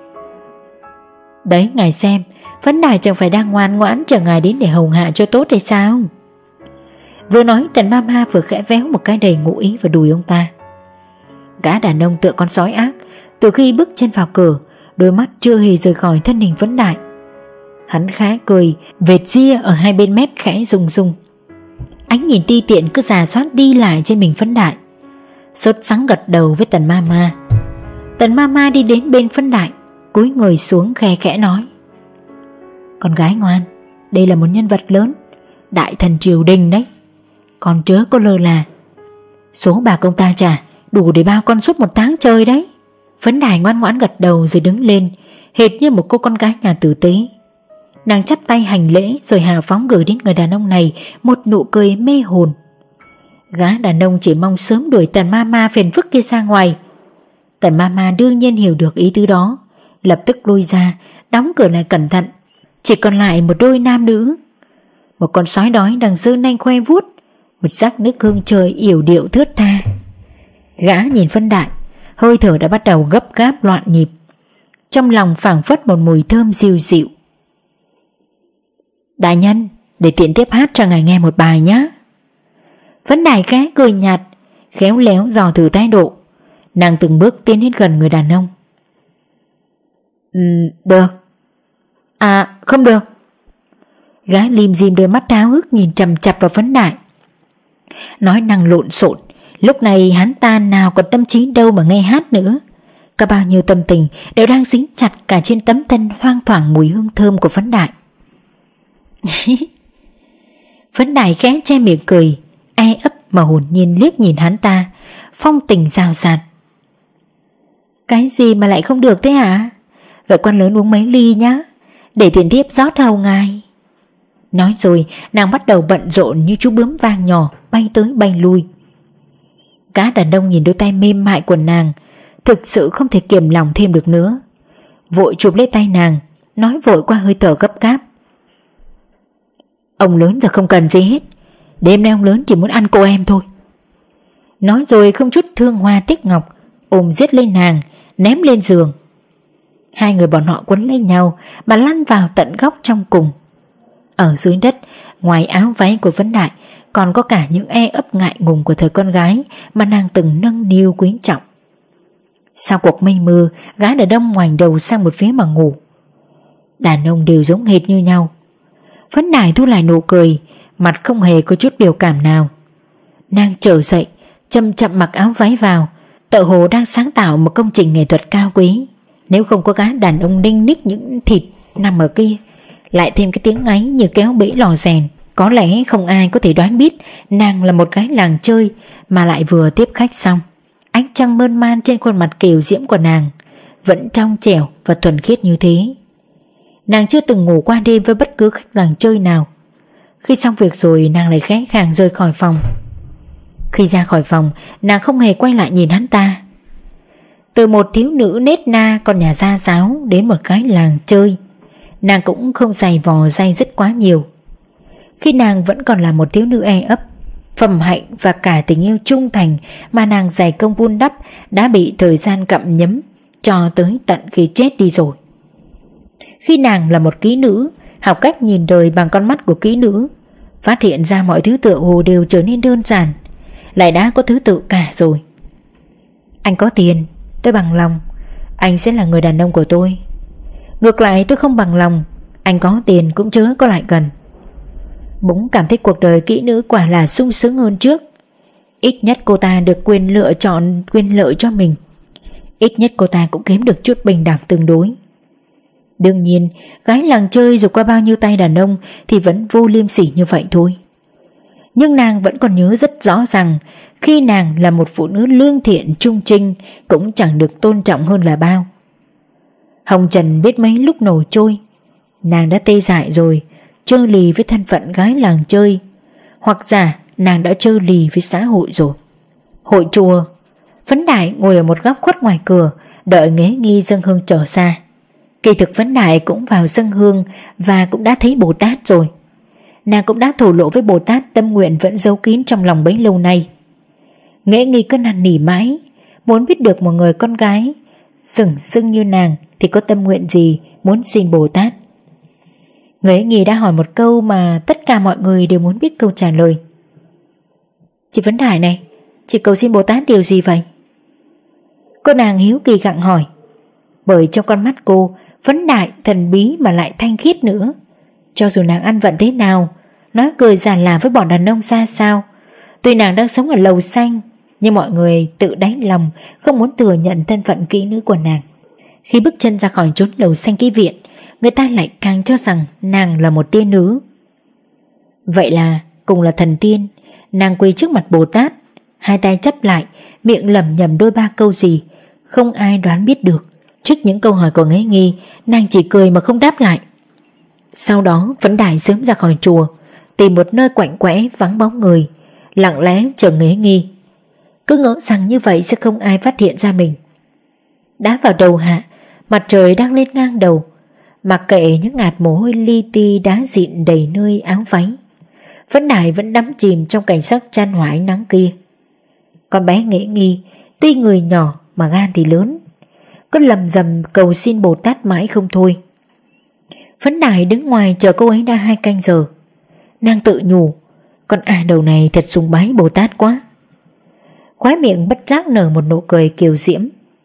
Đấy ngài xem, Phấn Đại chẳng phải đang ngoan ngoãn chờ ngài đến để hầu hạ cho tốt hay sao? Vừa nói Tần Mama vừa khẽ véo một cái đầy ngụ ý vào đùi ông ta. Gã đàn ông tựa con sói ác, từ khi bước chân vào cửa, đôi mắt chưa hề rời khỏi thân hình Phấn Đại. Hắn khẽ cười, vệt ria ở hai bên mép khẽ rung rung. Ánh nhìn ti tiện cứ rà soát đi lại trên mình Phấn Đại. Sốt sắng gật đầu với Tần Mama. Tần Mama đi đến bên Phấn Đại, cúi người xuống khe khẽ nói: Con gái ngoan, đây là một nhân vật lớn, đại thần triều đình đấy, con chớ có lơ là. Số bạc ông ta trả đủ để bao con suốt một tháng chơi đấy. Phấn Đại ngoan ngoãn gật đầu rồi đứng lên, hệt như một cô con gái nhà tử tế. Nàng chắp tay hành lễ rồi hào phóng gửi đến người đàn ông này một nụ cười mê hồn. Gã đàn ông chỉ mong sớm đuổi Tần Mama phiền phức kia ra ngoài. Tần Mama đương nhiên hiểu được ý tứ đó, lập tức lui ra, đóng cửa lại cẩn thận. Chỉ còn lại một đôi nam nữ. Một con sói đói đang giơ nanh khoe vuốt, một sắc nước hương trời yểu điệu thướt tha. Gã nhìn Phấn Đại, hơi thở đã bắt đầu gấp gáp loạn nhịp, trong lòng phảng phất một mùi thơm dịu dịu. Đại nhân, để tiện tiếp hát cho ngài nghe một bài nhé. Phấn Đại khẽ cười nhạt, khéo léo dò thử thái độ. Nàng từng bước tiến đến gần người đàn ông. Ừ, được. À không được. Gã lim dim đôi mắt háo hức nhìn chằm chặp vào Phấn Đại. Nói năng lộn xộn, lúc này hắn ta nào còn tâm trí đâu mà nghe hát nữa. Cả bao nhiêu tâm tình đều đang dính chặt cả trên tấm thân thoang thoảng mùi hương thơm của Phấn Đại. Phấn Đại khẽ che miệng cười, e ấp mà hồn nhiên liếc nhìn hắn ta, phong tình rào rạt. Cái gì mà lại không được thế hả? Vậy quan lớn uống mấy ly nhá, để tiền thiếp rót hầu ngài. Nói rồi nàng bắt đầu bận rộn như chú bướm vàng nhỏ, bay tới bay lui. Gã đàn ông nhìn đôi tay mềm mại của nàng, thực sự không thể kiềm lòng thêm được nữa, vội chụp lấy tay nàng, nói vội qua hơi thở gấp gáp. Ông lớn giờ không cần gì hết, đêm nay ông lớn chỉ muốn ăn cô em thôi. Nói rồi không chút thương hoa tiếc ngọc, ôm giết lên nàng, ném lên giường. Hai người bọn họ quấn lấy nhau mà lăn vào tận góc trong cùng. Ở dưới đất, ngoài áo váy của Vấn Đại, còn có cả những e ấp ngại ngùng của thời con gái mà nàng từng nâng niu quý trọng. Sau cuộc mây mưa, gã đàn ông ngoảnh đầu sang một phía mà ngủ. Đàn ông đều giống hệt như nhau. Vấn Đại thu lại nụ cười, mặt không hề có chút biểu cảm nào. Nàng trở dậy, chậm chậm mặc áo váy vào, tựa hồ đang sáng tạo một công trình nghệ thuật cao quý. Nếu không có gã đàn ông đinh ních những thịt nằm ở kia, lại thêm cái tiếng ngáy như kéo bẫy lò rèn, có lẽ không ai có thể đoán biết nàng là một gái làng chơi mà lại vừa tiếp khách xong. Ánh trăng mơn man trên khuôn mặt kiều diễm của nàng vẫn trong trẻo và thuần khiết như thế. Nàng chưa từng ngủ qua đêm với bất cứ khách làng chơi nào. Khi xong việc rồi, nàng lại khẽ khàng rời khỏi phòng. Khi ra khỏi phòng, nàng không hề quay lại nhìn hắn ta. Từ một thiếu nữ nết na con nhà gia giáo đến một gái làng chơi, nàng cũng không giày vò day dứt quá nhiều. Khi nàng vẫn còn là một thiếu nữ e ấp, phẩm hạnh và cả tình yêu trung thành mà nàng dày công vun đắp đã bị thời gian gặm nhấm cho tới tận khi chết đi rồi. Khi nàng là một kỹ nữ, học cách nhìn đời bằng con mắt của kỹ nữ, phát hiện ra mọi thứ tựa hồ đều trở nên đơn giản, lại đã có thứ tự cả rồi. Anh có tiền, tôi bằng lòng, anh sẽ là người đàn ông của tôi. Ngược lại tôi không bằng lòng, anh có tiền cũng chớ có lại gần. Bỗng cảm thấy cuộc đời kỹ nữ quả là sung sướng hơn trước. Ít nhất cô ta được quyền lựa chọn quyền lợi cho mình. Ít nhất cô ta cũng kiếm được chút bình đẳng tương đối. Đương nhiên, gái làng chơi rồi qua bao nhiêu tay đàn ông thì vẫn vô liêm sỉ như vậy thôi. Nhưng nàng vẫn còn nhớ rất rõ rằng khi nàng là một phụ nữ lương thiện trung trinh cũng chẳng được tôn trọng hơn là bao. Hồng trần biết mấy lúc nổ trôi, nàng đã tê dại rồi, trơ lì với thân phận gái làng chơi, hoặc giả nàng đã trơ lì với xã hội rồi. Hội chùa, Vấn Đại ngồi ở một góc khuất ngoài cửa, đợi Nghế Nghi dâng hương trở xa. Kỳ thực Vấn Đại cũng vào dâng hương và cũng đã thấy Bồ Tát rồi. Nàng cũng đã thổ lộ với Bồ Tát tâm nguyện vẫn giấu kín trong lòng bấy lâu nay. Nghễ Nghi cứ năn nỉ mãi, muốn biết được một người con gái sừng sững như nàng thì có tâm nguyện gì muốn xin Bồ Tát. Nghễ Nghi đã hỏi một câu mà tất cả mọi người đều muốn biết câu trả lời. Chị Vấn Đại này, chị cầu xin Bồ Tát điều gì vậy? Cô nàng hiếu kỳ gặng hỏi, bởi trong con mắt cô, Vấn Đại thần bí mà lại thanh khiết nữa. Cho dù nàng ăn vận thế nào, nói cười già là với bọn đàn ông ra sao, tuy nàng đang sống ở lầu xanh, nhưng mọi người tự đáy lòng không muốn thừa nhận thân phận kỹ nữ của nàng. Khi bước chân ra khỏi chốn lầu xanh ký viện, người ta lại càng cho rằng nàng là một tiên nữ. Vậy là cùng là thần tiên, nàng quỳ trước mặt Bồ Tát, hai tay chắp lại, miệng lẩm nhẩm đôi ba câu gì không ai đoán biết được. Trước những câu hỏi của Nghễ Nghi, nàng chỉ cười mà không đáp lại. Sau đó Vấn Đại sớm ra khỏi chùa, tìm một nơi quạnh quẽ vắng bóng người, lặng lẽ chờ Nghễ Nghi, cứ ngỡ rằng như vậy sẽ không ai phát hiện ra mình. Đã vào đầu hạ, mặt trời đang lên ngang đầu, mặc kệ những ngạt mồ hôi li ti đá dịn đầy nơi áo váy, Vấn Đại vẫn đắm chìm trong cảnh sắc chan hòa ánh nắng kia. Con bé Nghễ Nghi tuy người nhỏ mà gan thì lớn, cứ lầm rầm cầu xin Bồ Tát mãi không thôi. Vấn Đại đứng ngoài chờ cô ấy đã hai canh giờ. Nàng tự nhủ, con à đầu này thật sùng bái Bồ Tát quá. Khóe miệng bất giác nở một nụ cười kiều diễm.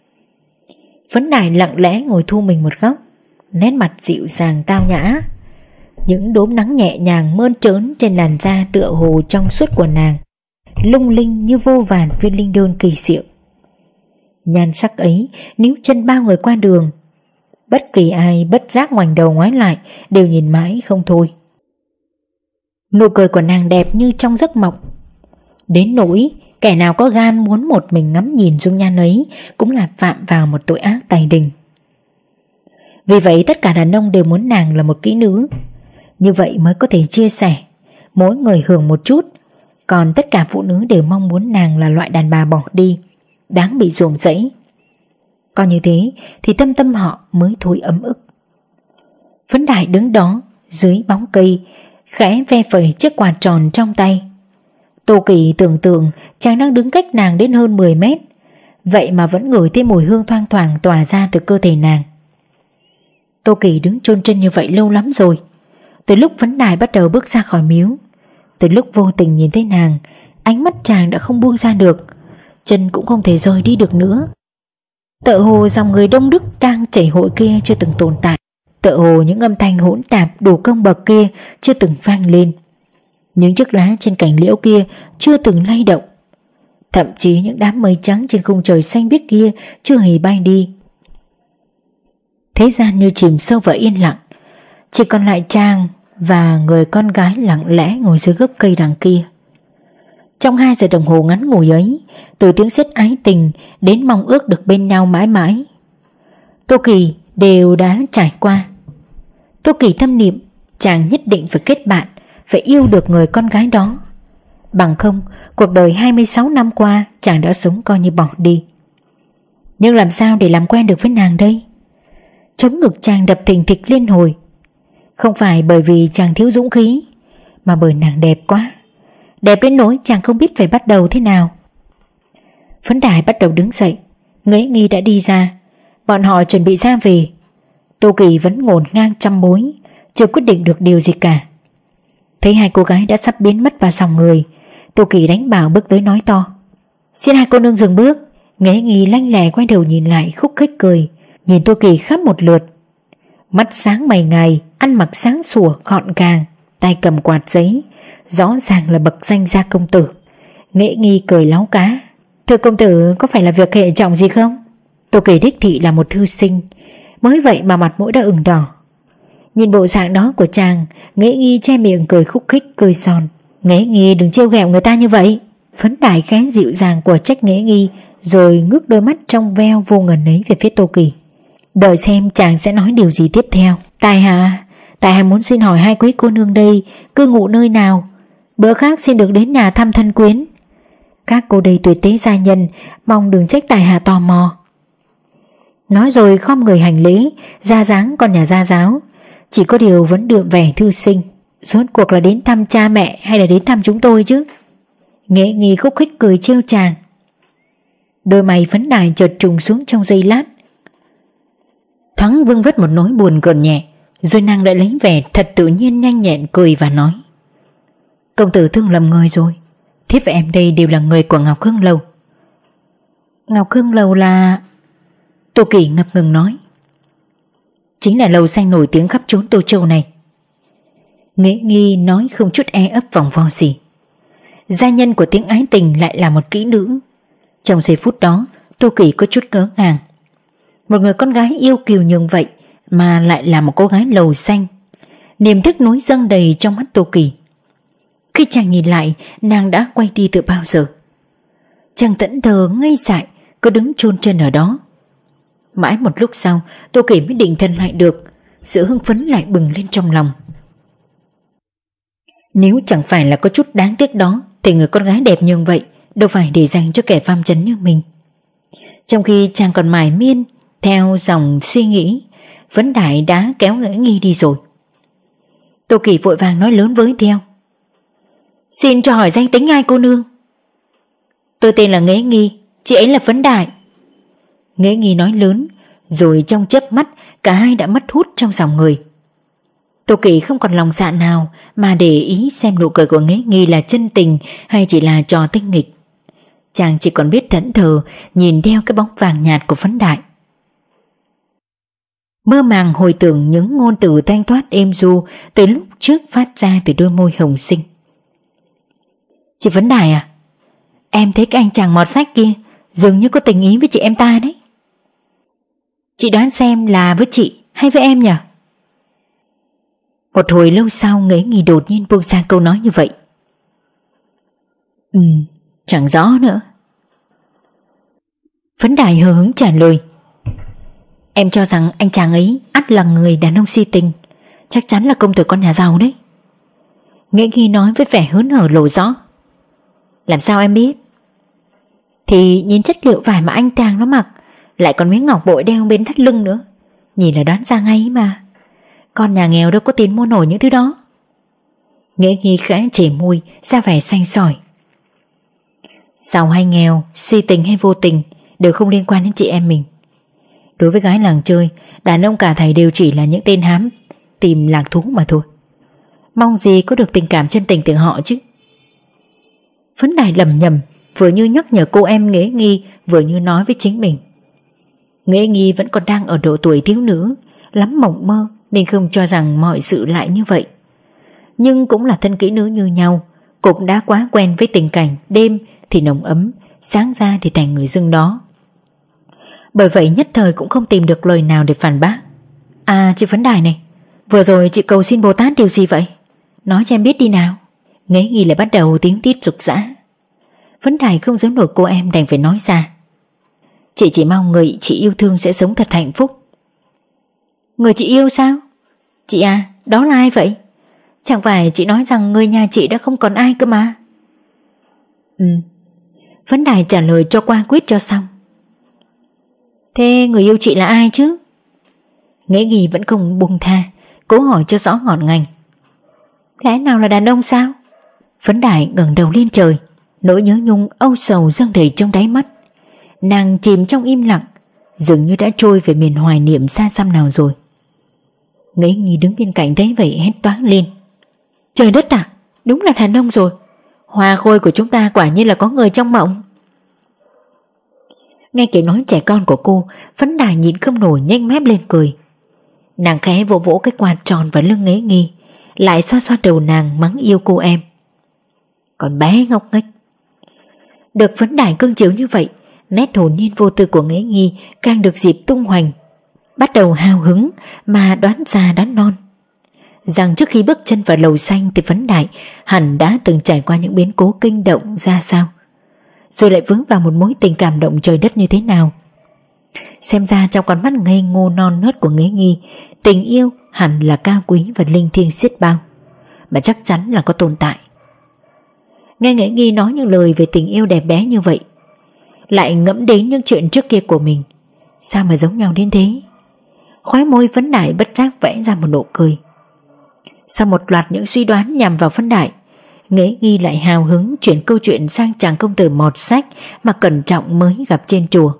Vấn Đại lặng lẽ ngồi thu mình một góc, nét mặt dịu dàng tao nhã. Những đốm nắng nhẹ nhàng mơn trớn trên làn da tựa hồ trong suốt của nàng, lung linh như vô vàn viên linh đơn kỳ diệu. Nhan sắc ấy níu chân bao người qua đường, bất kỳ ai bất giác ngoảnh đầu ngoái lại đều nhìn mãi không thôi. Nụ cười của nàng đẹp như trong giấc mộng. Đến nỗi kẻ nào có gan muốn một mình ngắm nhìn dung nhan ấy cũng là phạm vào một tội ác tày đình. Vì vậy tất cả đàn ông đều muốn nàng là một kỹ nữ. Như vậy mới có thể chia sẻ, mỗi người hưởng một chút. Còn tất cả phụ nữ đều mong muốn nàng là loại đàn bà bỏ đi, đáng bị ruồng rẫy. Còn như thế thì tâm tâm họ mới thôi ấm ức. Phấn Đại đứng đó dưới bóng cây, khẽ ve phẩy chiếc quạt tròn trong tay. Tô Kỳ tưởng tượng chàng đang đứng cách nàng đến hơn mười mét, vậy mà vẫn ngửi thấy mùi hương thoang thoảng tỏa ra từ cơ thể nàng. Tô Kỳ đứng chôn chân như vậy lâu lắm rồi. Từ lúc Phấn Đại bắt đầu bước ra khỏi miếu, từ lúc vô tình nhìn thấy nàng, ánh mắt chàng đã không buông ra được, chân cũng không thể rời đi được nữa. Tựa hồ dòng người đông đúc đang chảy hội kia chưa từng tồn tại, tựa hồ những âm thanh hỗn tạp đủ công bậc kia chưa từng vang lên, những chiếc lá trên cành liễu kia chưa từng lay động, thậm chí những đám mây trắng trên khung trời xanh biếc kia chưa hề bay đi. Thế gian như chìm sâu vào yên lặng, chỉ còn lại chàng và người con gái lặng lẽ ngồi dưới gốc cây đằng kia. Trong hai giờ đồng hồ ngắn ngủi ấy, từ tiếng sét ái tình đến mong ước được bên nhau mãi mãi, Tô Kỳ đều đã trải qua. Tô Kỳ thâm niệm chàng nhất định phải kết bạn, phải yêu được người con gái đó. Bằng không, cuộc đời hai mươi sáu năm qua chàng đã sống coi như bỏ đi. Nhưng làm sao để làm quen được với nàng đây? Trống ngực chàng đập thình thịch liên hồi. Không phải bởi vì chàng thiếu dũng khí, mà bởi nàng đẹp quá, đẹp đến nỗi chàng không biết phải bắt đầu thế nào. Phấn Đại bắt đầu đứng dậy, Ngẫy Nghi đã đi ra, bọn họ chuẩn bị ra về. Tô Kỳ vẫn ngổn ngang trăm mối, chưa quyết định được điều gì cả. Thấy hai cô gái đã sắp biến mất vào dòng người, Tô Kỳ đánh bảo bước tới nói to: "Xin hai cô nương dừng bước." Ngẫy Nghi lanh lẹ quay đầu nhìn lại, khúc khích cười, nhìn Tô Kỳ khắp một lượt. Mắt sáng mày ngài, ăn mặc sáng sủa gọn gàng, tay cầm quạt giấy, rõ ràng là bậc danh gia công tử. Ngẫy Nghi cười láu cá: "Thưa công tử, có phải là việc hệ trọng gì không?" Tô Kỳ đích thị là một thư sinh, mới vậy mà mặt mũi đã ửng đỏ. Nhìn bộ dạng đó của chàng, Ngẫy Nghi che miệng cười khúc khích, cười giòn: "Ngẫy Nghi đừng trêu ghẹo người ta như vậy." Phấn Đại khẽ dịu dàng của trách Ngẫy Nghi, rồi ngước đôi mắt trong veo vô ngần ấy về phía Tô Kỳ, đợi xem chàng sẽ nói điều gì tiếp theo. "Tài hạ, Tài hạ muốn xin hỏi hai quý cô nương đây cư ngụ nơi nào, bữa khác xin được đến nhà thăm thân quyến. Các cô đây tuyệt tế gia nhân, mong đừng trách Tài hạ tò mò." Nói rồi khom người hành lễ, ra dáng con nhà gia giáo, chỉ có điều vẫn đượm vẻ thư sinh. Rốt cuộc là đến thăm cha mẹ hay là đến thăm chúng tôi chứ? Ngẫy Nghi khúc khích cười trêu chàng. Đôi mày Phấn Đại chợt trùng xuống trong giây lát, thoáng vương vất một nỗi buồn gợn nhẹ, rồi nàng lại lấy vẻ thật tự nhiên nhanh nhẹn cười và nói: "Công tử thương lầm người rồi, thiếp và em đây đều là người của Ngọc Hương Lầu." "Ngọc Hương Lầu là..." Tô Kỳ ngập ngừng nói: "Chính là lầu xanh nổi tiếng khắp chốn Tô Châu này." Ngẫy Nghi nói không chút e ấp vòng vo gì. Gia nhân của tiếng ái tình lại là một kỹ nữ. Trong giây phút đó, Tô Kỳ có chút ngỡ ngàng. Một người con gái yêu kiều nhường vậy mà lại là một cô gái lầu xanh. Niềm tiếc nuối dâng đầy trong mắt Tô Kỳ. Khi chàng nhìn lại, nàng đã quay đi từ bao giờ. Chàng thẫn thờ ngây dại, cứ đứng chôn chân ở đó. Mãi một lúc sau, Tô Kỳ mới định thần lại được, sự hưng phấn lại bừng lên trong lòng. Nếu chẳng phải là có chút đáng tiếc đó, thì người con gái đẹp như vậy đâu phải để dành cho kẻ phàm trần như mình. Trong khi chàng còn mải miên theo dòng suy nghĩ, Phấn Đại đã kéo Ngẫy Nghi đi rồi. Tô Kỳ vội vàng nói lớn với theo: "Xin cho hỏi danh tính hai cô nương." "Tôi tên là Ngẫy Nghi, chị ấy là Phấn Đại." Ngẫy Nghi nói lớn, rồi trong chớp mắt cả hai đã mất hút trong dòng người. Tô Kỳ không còn lòng dạ nào mà để ý xem nụ cười của Ngẫy Nghi là chân tình hay chỉ là trò tinh nghịch. Chàng chỉ còn biết thẫn thờ nhìn theo cái bóng vàng nhạt của Phấn Đại, mơ màng hồi tưởng những ngôn từ thanh thoát êm du từ lúc trước phát ra từ đôi môi hồng xinh. "Chị Phấn Đại à, em thấy cái anh chàng mọt sách kia dường như có tình ý với chị em ta đấy. Chị đoán xem là với chị hay với em nhỉ?" Một hồi lâu sau, Ngẫy Nghi đột nhiên buông ra câu nói như vậy. "Ừ, Chẳng rõ nữa. Phấn Đài hờ hứng trả lời. Em cho rằng anh chàng ấy ắt là người đàn ông si tình, chắc chắn là công tử con nhà giàu đấy. Nghĩa Nghi nói với vẻ hớn hở lộ rõ. Làm sao em biết? Thì nhìn chất liệu vải mà anh chàng nó mặc, lại còn miếng ngọc bội đeo bên thắt lưng nữa, nhìn là đoán ra ngay mà. Con nhà nghèo đâu có tiền mua nổi những thứ đó. Nghĩa Nghi khẽ chỉ môi ra vẻ xanh sỏi. Giàu hay nghèo, si tình hay vô tình đều không liên quan đến chị em mình. Đối với gái làng chơi, đàn ông cả thầy đều chỉ là những tên hám tìm lạc thú mà thôi. Mong gì có được tình cảm chân tình từ họ chứ. Phấn Đài lầm nhầm, vừa như nhắc nhở cô em Nghĩa Nghi, vừa như nói với chính mình. Nghĩa Nghi vẫn còn đang ở độ tuổi thiếu nữ, lắm mộng mơ nên không cho rằng mọi sự lại như vậy. Nhưng cũng là thân kỹ nữ như nhau, cũng đã quá quen với tình cảnh đêm thì nồng ấm, sáng ra thì thành người dưng đó. Bởi vậy nhất thời cũng không tìm được lời nào để phản bác. À chị Phấn Đài này, vừa rồi chị cầu xin Bồ Tát điều gì vậy? Nói cho em biết đi nào. Nghĩa Nghi lại bắt đầu tiếng tít rục rã. Phấn Đài không giấu nổi cô em đành phải nói ra. Chị chỉ mong người chị yêu thương sẽ sống thật hạnh phúc. Người chị yêu sao? Chị à, đó là ai vậy? Chẳng phải chị nói rằng người nhà chị đã không còn ai cơ mà. Ừ. Phấn Đài trả lời cho qua quyết cho xong. Thế người yêu chị là ai chứ? Nghĩa Nghi vẫn không buông tha, cố hỏi cho rõ ngọn ngành. Lẽ nào là đàn ông sao? Phấn Đài ngẩng đầu lên trời, nỗi nhớ nhung âu sầu dâng đầy trong đáy mắt. Nàng chìm trong im lặng, dường như đã trôi về miền hoài niệm xa xăm nào rồi. Nghĩa Nghi đứng bên cạnh thấy vậy hét toáng lên. Trời đất à, đúng là đàn ông rồi. Hoa khôi của chúng ta quả nhiên là có người trong mộng. Nghe kiểu nói trẻ con của cô, Phấn Đài nhìn không nổi nhếch mép lên cười. Nàng khẽ vỗ vỗ cái quạt tròn vào lưng Nghĩa Nghi, lại xoa xoa đầu nàng mắng yêu cô em. Còn bé ngốc nghếch. Được Phấn Đài cưng chiếu như vậy, nét hồn nhiên vô tư của Nghĩa Nghi càng được dịp tung hoành, bắt đầu hào hứng mà đoán già đoán non rằng trước khi bước chân vào lầu xanh thì Phấn Đài hẳn đã từng trải qua những biến cố kinh động ra sao, rồi lại vướng vào một mối tình cảm động trời đất như thế nào. Xem ra trong con mắt ngây ngô non nớt của Nghĩa Nghi, tình yêu hẳn là cao quý và linh thiêng xiết bao, mà chắc chắn là có tồn tại. Nghe Nghĩa Nghi nói những lời về tình yêu đẹp đẽ như vậy, lại ngẫm đến những chuyện trước kia của mình, sao mà giống nhau đến thế. Khóe môi Phấn Đài bất giác vẽ ra một nụ cười. Sau một loạt những suy đoán nhằm vào Phấn Đài, Nghĩa Nghi lại hào hứng chuyển câu chuyện sang chàng công tử mọt sách mà cẩn trọng mới gặp trên chùa.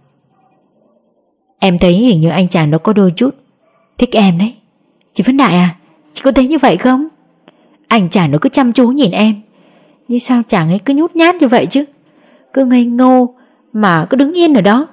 Em thấy hình như anh chàng nó có đôi chút thích em đấy. Chị Phấn Đài à, chị có thấy như vậy không? Anh chàng nó cứ chăm chú nhìn em, nhưng sao chàng ấy cứ nhút nhát như vậy chứ? Cứ ngây ngô mà cứ đứng yên ở đó.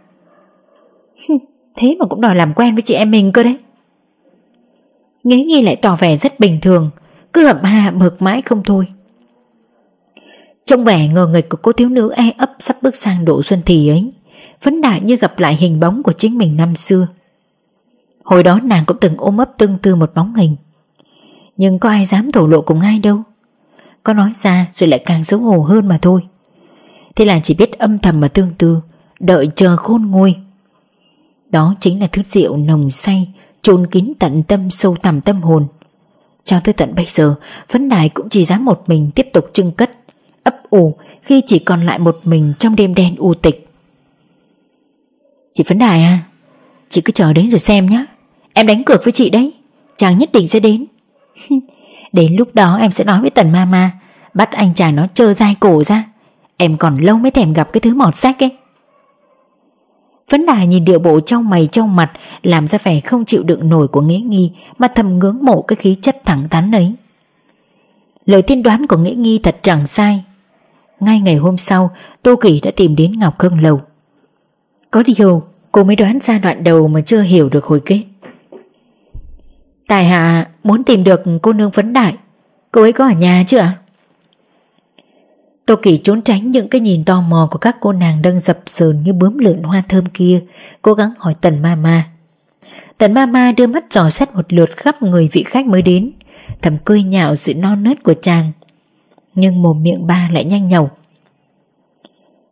Thế mà cũng đòi làm quen với chị em mình cơ đấy. Nghĩa Nghi lại tỏ vẻ rất bình thường, cứ hậm hà mực mãi không thôi. Trong vẻ ngờ nghịch của cô thiếu nữ e ấp sắp bước sang độ xuân thì ấy, Phấn Đài như gặp lại hình bóng của chính mình năm xưa. Hồi đó nàng cũng từng ôm ấp tương tư một bóng hình, nhưng có ai dám thổ lộ cùng ai đâu. Có nói ra rồi lại càng xấu hổ hơn mà thôi. Thế là chỉ biết âm thầm mà tương tư, đợi chờ khôn nguôi. Đó chính là thứ rượu nồng say chôn kín tận tâm sâu thẳm tâm hồn. Cho tới tận bây giờ, Phấn Đài cũng chỉ dám một mình tiếp tục trưng cất, ấp ủ khi chỉ còn lại một mình trong đêm đen u tịch. Chị Phấn Đài à, chị cứ chờ đấy rồi xem nhé. Em đánh cược với chị đấy, chàng nhất định sẽ đến. Đến lúc đó em sẽ nói với Tần Mama, bắt anh chàng nó trơ dai cổ ra. Em còn lâu mới thèm gặp cái thứ mọt sách ấy. Phấn Đài nhìn điệu bộ trao mày trao mặt, làm ra vẻ không chịu đựng nổi của Nghĩa Nghi, mà thầm ngưỡng mộ cái khí chất thẳng thắn ấy. Lời tiên đoán của Nghĩa Nghi thật chẳng sai. Ngay ngày hôm sau, Tô Kỳ đã tìm đến Ngọc Hưng Lầu. Có điều cô mới đoán ra đoạn đầu mà chưa hiểu được hồi kết. Tài hạ muốn tìm được cô nương Phấn Đài, cô ấy có ở nhà chứ ạ? Tô Kỳ trốn tránh những cái nhìn tò mò của các cô nàng đang dập sờn như bướm lượn hoa thơm kia, cố gắng hỏi Tần Mama. Tần Mama đưa mắt dò xét một lượt khắp người vị khách mới đến, thầm cười nhạo sự non nớt của chàng, nhưng mồm miệng ba lại nhanh nhẩu.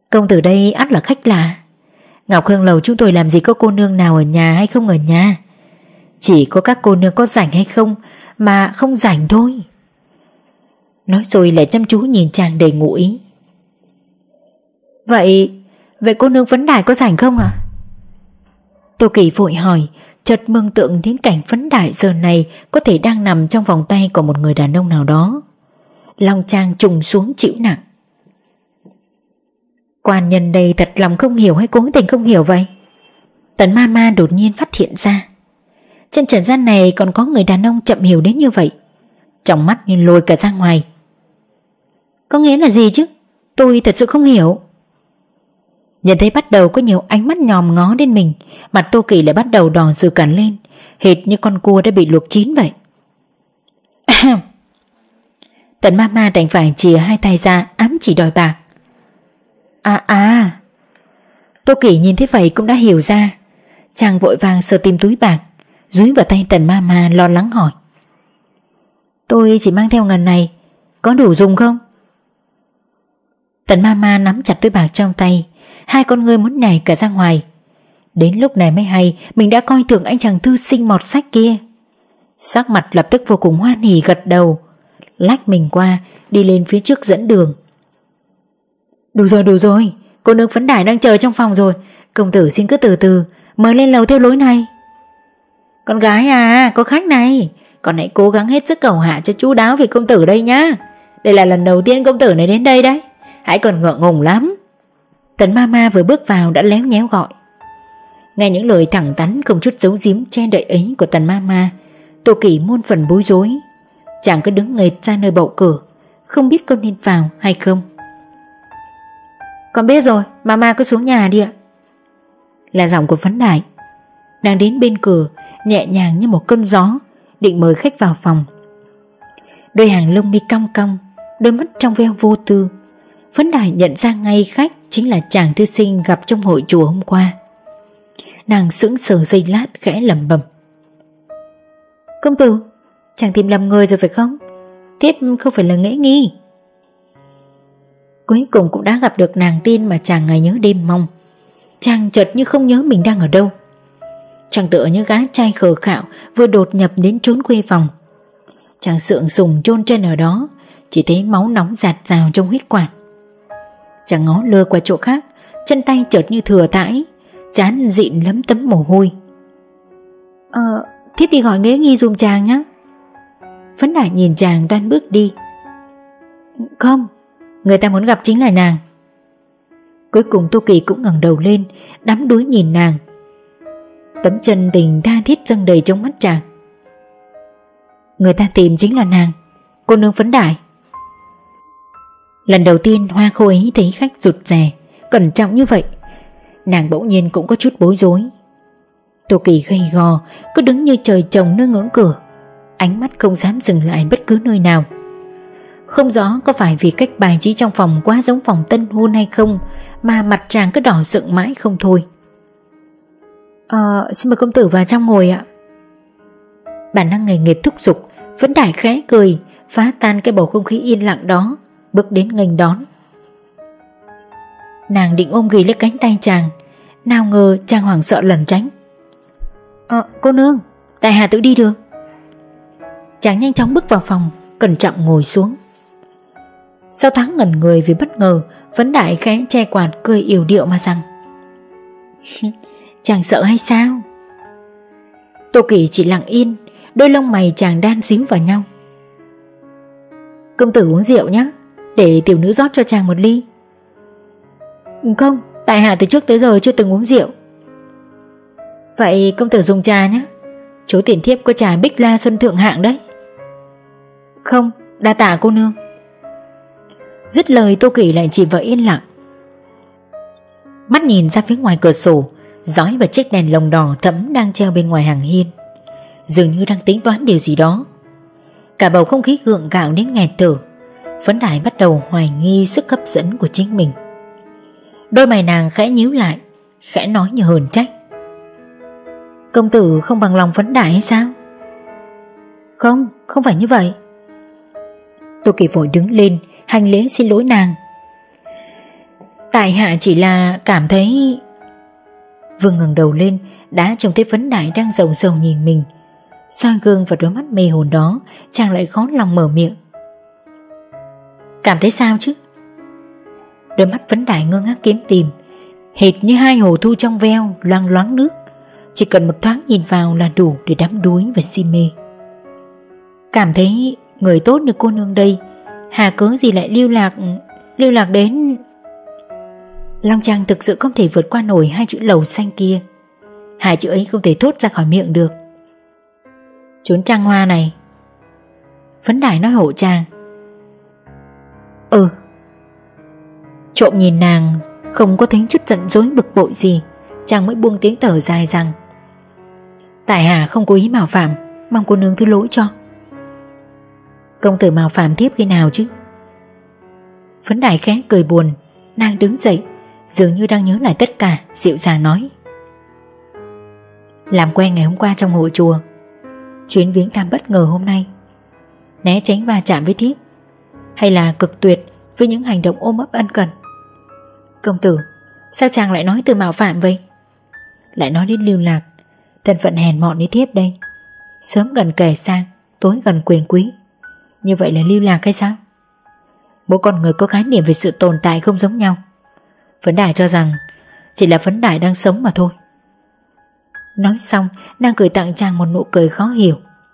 Công tử đây ắt là khách lạ. Ngọc Hương Lầu chúng tôi làm gì có cô nương nào ở nhà hay không ở nhà. Chỉ có các cô nương có rảnh hay không mà không rảnh thôi. Nói rồi lại chăm chú nhìn chàng đầy ngụ ý. Vậy Vậy cô nương Phấn Đài có rảnh không ạ? À? Tô Kỳ vội hỏi, chợt mường tượng đến cảnh Phấn Đài giờ này có thể đang nằm trong vòng tay của một người đàn ông nào đó. Lòng chàng trùng xuống chịu nặng. Quan nhân đây thật lòng không hiểu hay cố tình không hiểu vậy? Tần ma ma đột nhiên phát hiện ra trên trần gian này còn có người đàn ông chậm hiểu đến như vậy. Trong mắt như lồi cả ra ngoài. Có nghĩa là gì chứ? Tôi thật sự không hiểu. Nhìn thấy bắt đầu có nhiều ánh mắt nhòm ngó đến mình, mặt Tô Kỳ lại bắt đầu đỏ rực cả lên, hệt như con cua đã bị luộc chín vậy. Tần ma ma đành phải chìa hai tay ra ám chỉ đòi bạc. À à. Tô Kỳ nhìn thấy vậy cũng đã hiểu ra. Chàng vội vàng sờ tìm túi bạc, dúi vào tay Tần ma ma lo lắng hỏi. Tôi chỉ mang theo ngần này, có đủ dùng không? Tần ma ma nắm chặt túi bạc trong tay, hai con ngươi muốn nhảy cả ra ngoài. Đến lúc này mới hay mình đã coi thường anh chàng thư sinh mọt sách kia. Sắc mặt lập tức vô cùng hoan hỉ gật đầu, lách mình qua đi lên phía trước dẫn đường. Đủ rồi đủ rồi, cô nương Phấn Đài đang chờ trong phòng rồi. Công tử xin cứ từ từ mời lên lầu theo lối này. Con gái à, có khách này, con hãy cố gắng hết sức cầu hạ cho chu đáo vì công tử đây nhá. Đây là lần đầu tiên công tử này đến đây đấy, hãy còn ngượng ngùng lắm. Tần ma ma vừa bước vào đã léo nhéo gọi. Nghe những lời thẳng thắn không chút giấu giếm che đậy ấy của Tần ma ma, Tô Kỳ muôn phần bối rối. Chàng cứ đứng nghệt ra nơi bậu cửa, không biết có nên vào hay không. Con biết rồi, mama cứ xuống nhà đi ạ. Là giọng của Phấn Đài. Đang đến bên cửa, nhẹ nhàng như một cơn gió, định mời khách vào phòng. Đôi hàng lông mi cong cong, đôi mắt trong veo vô tư. Phấn Đài nhận ra ngay khách chính là chàng thư sinh gặp trong hội chùa hôm qua. Nàng sững sờ giây lát khẽ lẩm bẩm. Công tử, chàng tìm lầm người rồi phải không? Tiếp không phải là Nghệ Nghi. Cuối cùng cũng đã gặp được nàng tin mà chàng ngày nhớ đêm mong. Chàng chợt như không nhớ mình đang ở đâu. Chàng tựa như gái trai khờ khạo vừa đột nhập đến trốn khuê phòng. Chàng sượng sùng chôn chân ở đó, chỉ thấy máu nóng giạt rào trong huyết quản. Chàng ngó lơ qua chỗ khác, chân tay chợt như thừa thãi, trán dịn lấm tấm mồ hôi. Ờ, thiếp đi gọi Nghệ Nghi dùm chàng nhé. Phấn Đài nhìn chàng toan bước đi. Không, người ta muốn gặp chính là nàng. Cuối cùng Tô Kỳ cũng ngẩng đầu lên, đắm đuối nhìn nàng. Tấm chân tình tha thiết dâng đầy trong mắt chàng. Người ta tìm chính là nàng, cô nương Phấn Đài. Lần đầu tiên hoa khôi ấy thấy khách rụt rè, cẩn trọng như vậy, nàng bỗng nhiên cũng có chút bối rối. Tô Kỳ gầy gò, cứ đứng như trời trồng nơi ngưỡng cửa, ánh mắt không dám dừng lại bất cứ nơi nào. Không rõ có phải vì cách bài trí trong phòng quá giống phòng tân hôn hay không mà mặt chàng cứ đỏ rực mãi không thôi. Ờ, xin mời công tử vào trong ngồi ạ. Bản năng nghề nghiệp thúc giục, Phấn Đài khẽ cười, phá tan cái bầu không khí yên lặng đó, bước đến nghênh đón. Nàng định ôm ghì lấy cánh tay chàng, nào ngờ chàng hoảng sợ lẩn tránh. Ờ, cô nương, tại hạ tự đi được. Chàng nhanh chóng bước vào phòng, cẩn trọng ngồi xuống. Sau thoáng ngẩn người vì bất ngờ, Phấn Đài khẽ che quạt cười yểu điệu mà rằng. Chàng sợ hay sao? Tô Kỳ chỉ lặng yên, đôi lông mày chàng đan xíu vào nhau. Công tử uống rượu nhé, để tiểu nữ rót cho chàng một ly. Không, tại hạ từ trước tới giờ chưa từng uống rượu. Vậy công tử dùng trà nhé, chỗ tiền thiếp có trà Bích La Xuân thượng hạng đấy. Không, đa tạ cô nương. Dứt lời Tô Kỳ lại chìm vào yên lặng. Mắt nhìn ra phía ngoài cửa sổ, dõi vào chiếc đèn lồng đỏ thẫm đang treo bên ngoài hàng hiên, dường như đang tính toán điều gì đó. Cả bầu không khí gượng gạo đến nghẹt thở. Phấn Đài bắt đầu hoài nghi sức hấp dẫn của chính mình. Đôi mày nàng khẽ nhíu lại, khẽ nói như hờn trách. Công tử không bằng lòng Phấn Đài hay sao? Không, không phải như vậy. Tô Kỳ vội đứng lên hành lễ xin lỗi nàng. Tại hạ chỉ là cảm thấy... Vương ngẩng đầu lên, đã trông thấy Phấn Đại đang rầu rầu nhìn mình. Soi gương vào đôi mắt mê hồn đó, chàng lại khó lòng mở miệng. Cảm thấy sao chứ? Đôi mắt Phấn Đại ngơ ngác kiếm tìm, hệt như hai hồ thu trong veo loang loáng nước. Chỉ cần một thoáng nhìn vào là đủ để đắm đuối và si mê. Cảm thấy người tốt như cô nương đây, hà cớ gì lại lưu lạc Lưu lạc đến... Long Trang thực sự không thể vượt qua nổi hai chữ lầu xanh kia. Hai chữ ấy không thể thốt ra khỏi miệng được. Trốn Trăng Hoa này. Phấn Đại nói hộ chàng. Ừ. Trộm nhìn nàng không có thấy chút giận dỗi bực bội gì, chàng mới buông tiếng thở dài rằng tại hạ không cố ý mạo phạm, mong cô nương thứ lỗi cho. Công tử mạo phạm tiếp khi nào chứ? Phấn Đại khẽ cười buồn. Nàng đứng dậy, dường như đang nhớ lại tất cả, dịu dàng nói. Làm quen ngày hôm qua trong hội chùa, chuyến viếng thăm bất ngờ hôm nay, né tránh va chạm với thiếp, hay là cực tuyệt với những hành động ôm ấp ân cần? Công tử, sao chàng lại nói từ mạo phạm vậy? Lại nói đến lưu lạc, thân phận hèn mọn như thiếp đây, sớm gần kẻ sang, tối gần quyền quý, như vậy là lưu lạc hay sao? Mỗi con người có khái niệm về sự tồn tại không giống nhau. Phấn Đại cho rằng chỉ là Phấn Đại đang sống mà thôi. Nói xong, nàng cười tặng chàng một nụ cười khó hiểu.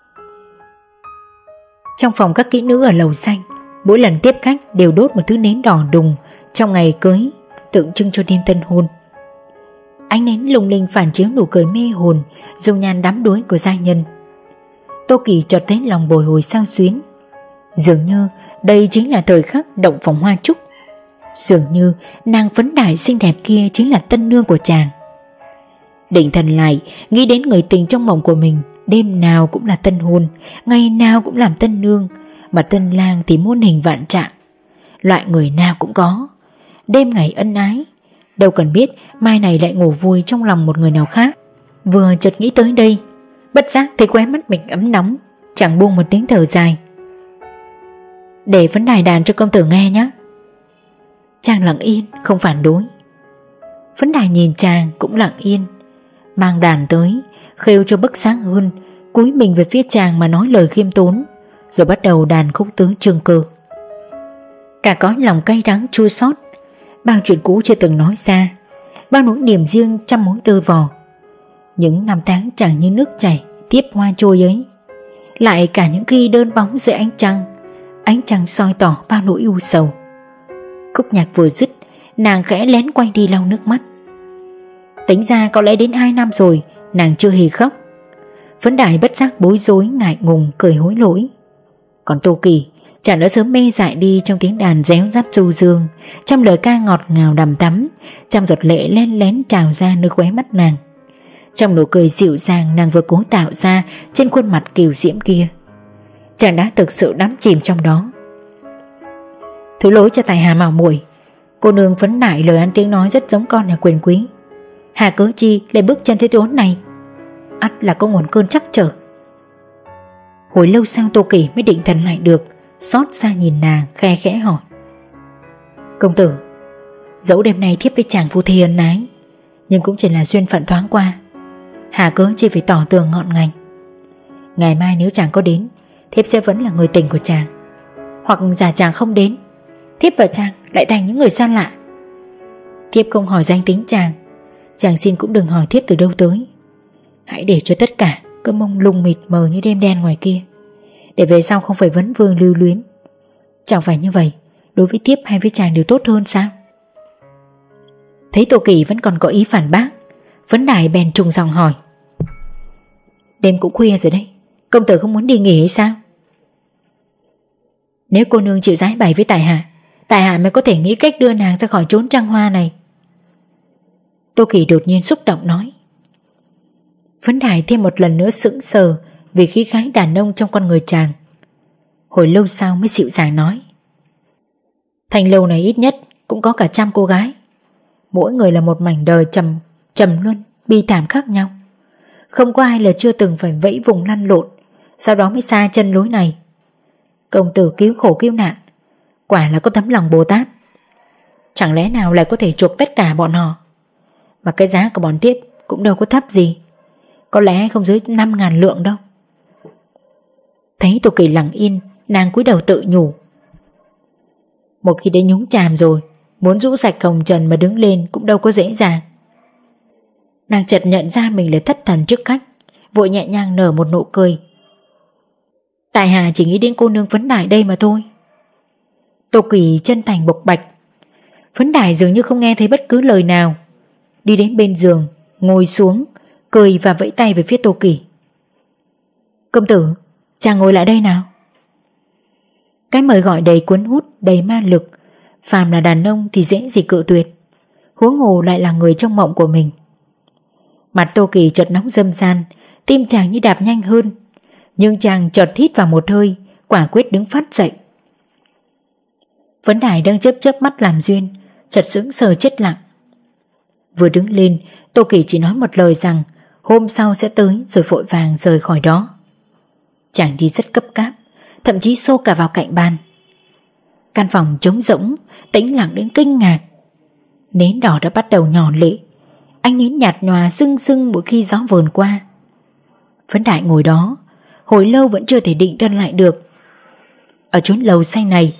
Trong phòng các kỹ nữ ở lầu xanh, mỗi lần tiếp khách đều đốt một thứ nến đỏ đùng trong ngày cưới, tượng trưng cho đêm tân hôn. Ánh nến lung linh phản chiếu nụ cười mê hồn, dung nhan đắm đuối của giai nhân. Tô Kỳ chợt thấy lòng bồi hồi xao xuyến. Dường như đây chính là thời khắc động phòng hoa trúc. Dường như nàng Phấn Đại xinh đẹp kia chính là tân nương của chàng. Định thần lại, nghĩ đến người tình trong mộng của mình, đêm nào cũng là tân hôn, ngày nào cũng làm tân nương, mà tân lang thì muôn hình vạn trạng, loại người nào cũng có. Đêm ngày ân ái, đâu cần biết mai này lại ngủ vui trong lòng một người nào khác. Vừa chợt nghĩ tới đây, bất giác thấy khóe mắt mình ấm nóng, chẳng buông một tiếng thở dài. Để Phấn Đại đàn cho công tử nghe nhé. Chàng lặng yên không phản đối. Phấn Đại nhìn chàng cũng lặng yên, mang đàn tới, khêu cho bức sáng hơn, cúi mình về phía chàng mà nói lời khiêm tốn, rồi bắt đầu đàn khúc tứ Trương Cơ. Cả cõi lòng cay đắng chua xót, bao chuyện cũ chưa từng nói ra, bao nỗi niềm riêng trăm mối tơ vò. Những năm tháng chẳng như nước chảy tiếp hoa trôi ấy, lại cả những khi đơn bóng dưới ánh trăng, ánh trăng soi tỏ bao nỗi u sầu. Khúc nhạc vừa dứt, nàng khẽ lén quay đi lau nước mắt. Tính ra có lẽ đến hai năm rồi nàng chưa hề khóc. Phấn Đại bất giác bối rối ngại ngùng cười hối lỗi. Còn Tô Kỳ chàng đã sớm mê dại đi trong tiếng đàn réo rắt du dương, trong lời ca ngọt ngào đằm thắm, trong giọt lệ len lén trào ra nơi khóe mắt nàng, trong nụ cười dịu dàng nàng vừa cố tạo ra trên khuôn mặt kiều diễm kia. Chàng đã thực sự đắm chìm trong đó. Thứ lỗi cho tài hà mạo muội, cô nương Phấn Đại lời ăn tiếng nói rất giống con nhà quyền quý, hà cớ chi lại bước chân thế chốn này, ắt là có nguồn cơn trắc trở. Hồi lâu sau Tô Kỳ mới định thần lại được, xót xa nhìn nàng khe khẽ hỏi. Công tử, dẫu đêm nay thiếp với chàng phu thê ân ái, nhưng cũng chỉ là duyên phận thoáng qua, hà cớ chi phải tỏ tường ngọn ngành. Ngày mai nếu chàng có đến, thiếp sẽ vẫn là người tình của chàng, hoặc giả chàng không đến, thiếp và chàng lại thành những người xa lạ. Thiếp không hỏi danh tính chàng, chàng xin cũng đừng hỏi thiếp từ đâu tới. Hãy để cho tất cả cứ mông lung mịt mờ như đêm đen ngoài kia, để về sau không phải vấn vương lưu luyến. Chẳng phải như vậy đối với thiếp hay với chàng đều tốt hơn sao? Thấy Tô Kỳ vẫn còn có ý phản bác, Phấn Đại bèn trùng giọng hỏi. Đêm cũng khuya rồi đấy, công tử không muốn đi nghỉ hay sao? Nếu cô nương chịu giải bày với tại hạ, tại hạ mới có thể nghĩ cách đưa nàng ra khỏi chốn trăng hoa này. Tô Kỳ đột nhiên xúc động nói. Phấn Đại thêm một lần nữa sững sờ vì khí khái đàn ông trong con người chàng. Hồi lâu sau mới dịu dàng nói. Thành lâu này ít nhất cũng có cả trăm cô gái, mỗi người là một mảnh đời trầm trầm luân bi thảm khác nhau. Không có ai là chưa từng phải vẫy vùng lăn lộn, sau đó mới xa chân lối này. Công tử cứu khổ cứu nạn, quả là có tấm lòng Bồ Tát. Chẳng lẽ nào lại có thể chuộc tất cả bọn họ? Mà cái giá của bọn tiếp cũng đâu có thấp gì, có lẽ không dưới năm ngàn lượng đâu. Thấy Tô Kỳ lặng yên, nàng cúi đầu tự nhủ. Một khi đến nhúng chàm rồi, muốn rũ sạch hồng trần mà đứng lên cũng đâu có dễ dàng. Nàng chợt nhận ra mình là thất thần trước khách, vội nhẹ nhàng nở một nụ cười. Tại hạ chỉ nghĩ đến cô nương Phấn Đại đây mà thôi. Tô Kỳ chân thành bộc bạch. Phấn Đại dường như không nghe thấy bất cứ lời nào, đi đến bên giường, ngồi xuống, cười và vẫy tay về phía Tô Kỳ. Công tử, chàng ngồi lại đây nào. Cái mời gọi đầy cuốn hút, đầy ma lực, phàm là đàn ông thì dễ gì cự tuyệt, huống hồ lại là người trong mộng của mình. Mặt Tô Kỳ chợt nóng râm ran, tim chàng như đạp nhanh hơn, nhưng chàng chợt hít vào một hơi, quả quyết đứng phát dậy. Phấn Đại đang chớp chớp mắt làm duyên, chợt sững sờ chết lặng. Vừa đứng lên, Tô Kỳ chỉ nói một lời rằng hôm sau sẽ tới, rồi vội vàng rời khỏi đó. Chàng đi rất cấp cáp, thậm chí xô cả vào cạnh bàn. Căn phòng trống rỗng, tĩnh lặng đến kinh ngạc. Nến đỏ đã bắt đầu nhỏ lệ, ánh nến nhạt nhòa rưng rưng mỗi khi gió vờn qua. Phấn Đại ngồi đó, hồi lâu vẫn chưa thể định thân lại được. Ở chốn lầu xanh này,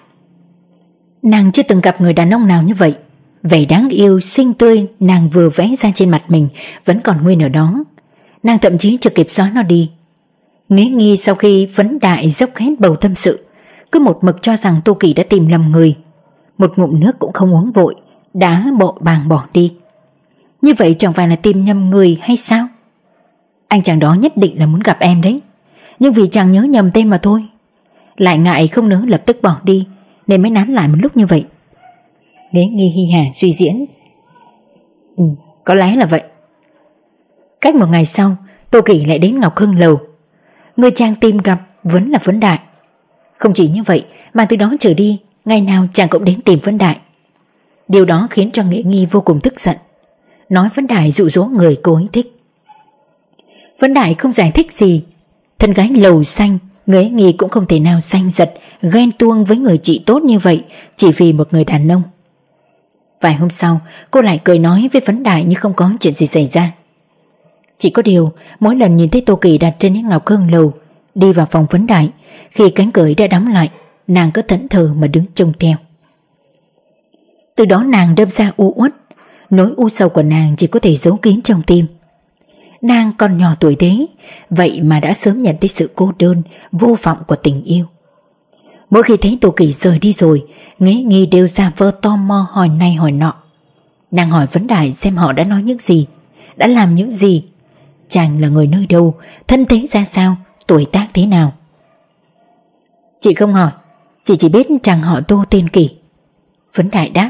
nàng chưa từng gặp người đàn ông nào như vậy. Vẻ đáng yêu, xinh tươi nàng vừa vẽ ra trên mặt mình vẫn còn nguyên ở đó. Nàng thậm chí chưa kịp xóa nó đi. Nghĩ nghi sau khi Phấn Đại dốc hết bầu tâm sự, cứ một mực cho rằng Tô Kỳ đã tìm lầm người, một ngụm nước cũng không uống vội, đã bộ bàng bỏ đi. Như vậy chẳng phải là tìm nhầm người hay sao? Anh chàng đó nhất định là muốn gặp em đấy, nhưng vì chàng nhớ nhầm tên mà thôi, lại ngại không nỡ lập tức bỏ đi, nên mới nán lại một lúc như vậy. Nghĩ nghi hi hà suy diễn. Ừ, có lẽ là vậy. Cách một ngày sau, Tô Kỳ lại đến Ngọc Hưng lầu. Người chàng tìm gặp vẫn là Phấn Đại. Không chỉ như vậy mà từ đó trở đi, ngày nào chàng cũng đến tìm Phấn Đại. Điều đó khiến cho Nghĩa Nghi vô cùng tức giận, nói Phấn Đại dụ dỗ người cô ấy thích. Phấn Đại không giải thích gì. Thân gái lầu xanh, Nghĩa Nghi cũng không thể nào xanh giật ghen tuông với người chị tốt như vậy chỉ vì một người đàn ông. Vài hôm sau, cô lại cười nói với Phấn Đại như không có chuyện gì xảy ra. Chỉ có điều, mỗi lần nhìn thấy Tô Kỳ đặt trên những Ngọc Hưng lầu, đi vào phòng Phấn Đại, khi cánh cửa đã đóng lại, nàng cứ thẫn thờ mà đứng trông theo. Từ đó nàng đâm ra u uất, nỗi u sầu của nàng chỉ có thể giấu kín trong tim. Nàng còn nhỏ tuổi thế, vậy mà đã sớm nhận thấy sự cô đơn, vô vọng của tình yêu. Mỗi khi thấy Tô Kỳ rời đi rồi, Nghĩa Nghi đều giả vờ tò mò hỏi này hỏi nọ. Nàng hỏi Phấn Đại xem họ đã nói những gì, đã làm những gì, chàng là người nơi đâu, thân thế ra sao, tuổi tác thế nào. Chị không hỏi, chị chỉ biết chàng họ Tô tên Kỳ. Phấn Đại đáp.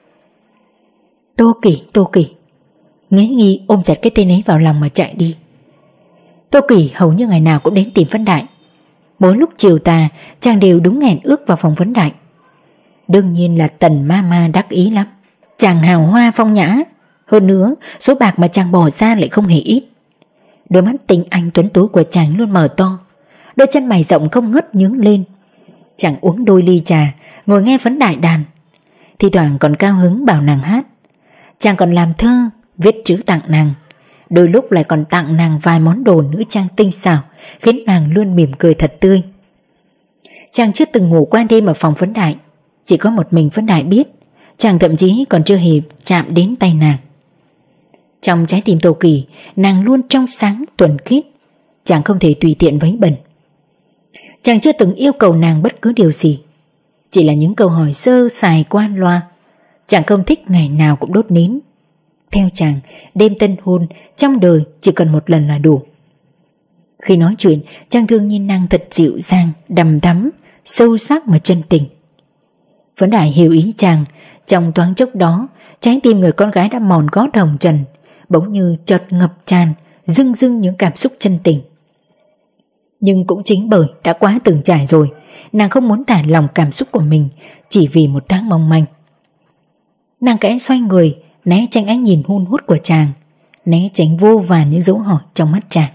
Tô Kỳ, Tô Kỳ. Nghĩa Nghi ôm chặt cái tên ấy vào lòng mà chạy đi. Tô Kỳ hầu như ngày nào cũng đến tìm Phấn Đại. Mỗi lúc chiều tà, chàng đều đúng hẹn ước vào phòng Phấn Đại. Đương nhiên là Tần ma ma đắc ý lắm. Chàng hào hoa phong nhã, hơn nữa số bạc mà chàng bỏ ra lại không hề ít. Đôi mắt tinh anh tuấn tú của chàng luôn mở to, đôi chân mày rộng không ngớt nhướng lên. Chàng uống đôi ly trà, ngồi nghe Phấn Đại đàn, thi thoảng còn cao hứng bảo nàng hát. Chàng còn làm thơ, viết chữ tặng nàng, đôi lúc lại còn tặng nàng vài món đồ nữ trang tinh xảo, khiến nàng luôn mỉm cười thật tươi. Chàng chưa từng ngủ qua đêm ở phòng Phấn Đại, chỉ có một mình Phấn Đại biết. Chàng thậm chí còn chưa hề chạm đến tay nàng. Trong trái tim Tô Kỳ, nàng luôn trong sáng thuần khiết, chàng không thể tùy tiện vấy bẩn. Chàng chưa từng yêu cầu nàng bất cứ điều gì, chỉ là những câu hỏi sơ sài qua loa. Chàng không thích ngày nào cũng đốt nến. Theo chàng, đêm tân hôn trong đời chỉ cần một lần là đủ. Khi nói chuyện, chàng thường nhìn nàng thật dịu dàng, đằm đắm, sâu sắc mà chân tình. Phấn Đại hiểu ý chàng. Trong thoáng chốc đó, trái tim người con gái đã mòn gót hồng trần, bỗng như chợt ngập tràn, dưng dưng những cảm xúc chân tình. Nhưng cũng chính bởi đã quá từng trải rồi, nàng không muốn thả lòng cảm xúc của mình chỉ vì một tháng mong manh. Nàng kẽ xoay người, né tránh ánh nhìn hun hút của chàng, né tránh vô vàn những dấu hỏi trong mắt chàng.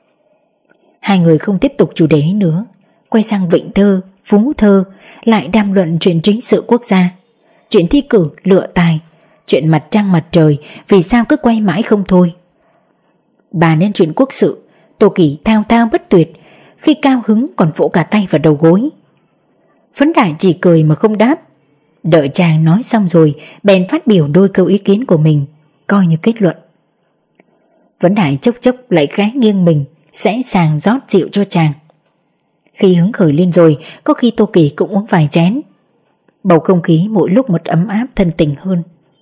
Hai người không tiếp tục chủ đề ấy nữa, quay sang Vịnh Thơ, Phú Thơ, lại đàm luận chuyện chính sự quốc gia. chuyện thi cử, lựa tài, chuyện mặt trăng mặt trời, vì sao cứ quay mãi không thôi. Bàn đến chuyện quốc sự, Tô Kỳ thao thao bất tuyệt, khi cao hứng còn vỗ cả tay vào đầu gối. Phấn Đại chỉ cười mà không đáp. Đợi chàng nói xong rồi, bèn phát biểu đôi câu ý kiến của mình, coi như kết luận. Phấn Đại chốc chốc lại ghé nghiêng mình, sẵn sàng rót rượu cho chàng. Khi hứng khởi lên rồi, có khi Tô Kỳ cũng uống vài chén. Bầu không khí mỗi lúc một ấm áp thân tình hơn.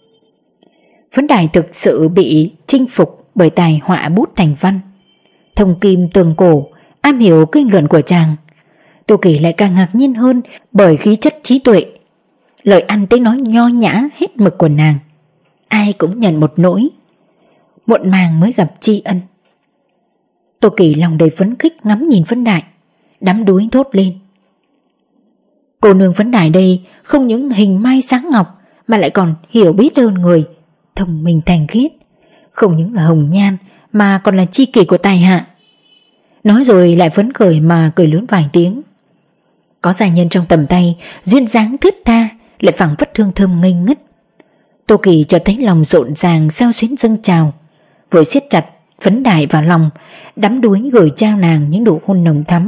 Phấn Đại thực sự bị chinh phục bởi tài họa bút thành văn, thông kim tường cổ, am hiểu kinh luận của chàng. Tô Kỳ lại càng ngạc nhiên hơn bởi khí chất trí tuệ, lời ăn tiếng nói nho nhã hết mực của nàng. Ai cũng nhận một nỗi muộn màng mới gặp tri ân. Tô Kỳ lòng đầy phấn khích ngắm nhìn Phấn Đại, đắm đuối thốt lên: cô nương Phấn Đại đây không những hình mai sáng ngọc mà lại còn hiểu biết hơn người, thông minh thành khiết, không những là hồng nhan mà còn là tri kỷ của tài hạ. Nói rồi lại phấn khởi mà cười lớn vài tiếng. Có giai nhân trong tầm tay, duyên dáng thướt tha, lại phảng phất hương thơm ngây ngất. Tô Kỳ chợt thấy lòng rộn ràng sao xuyến dâng trào, vội siết chặt Phấn Đại vào lòng, đắm đuối gửi trao nàng những nụ hôn nồng thắm.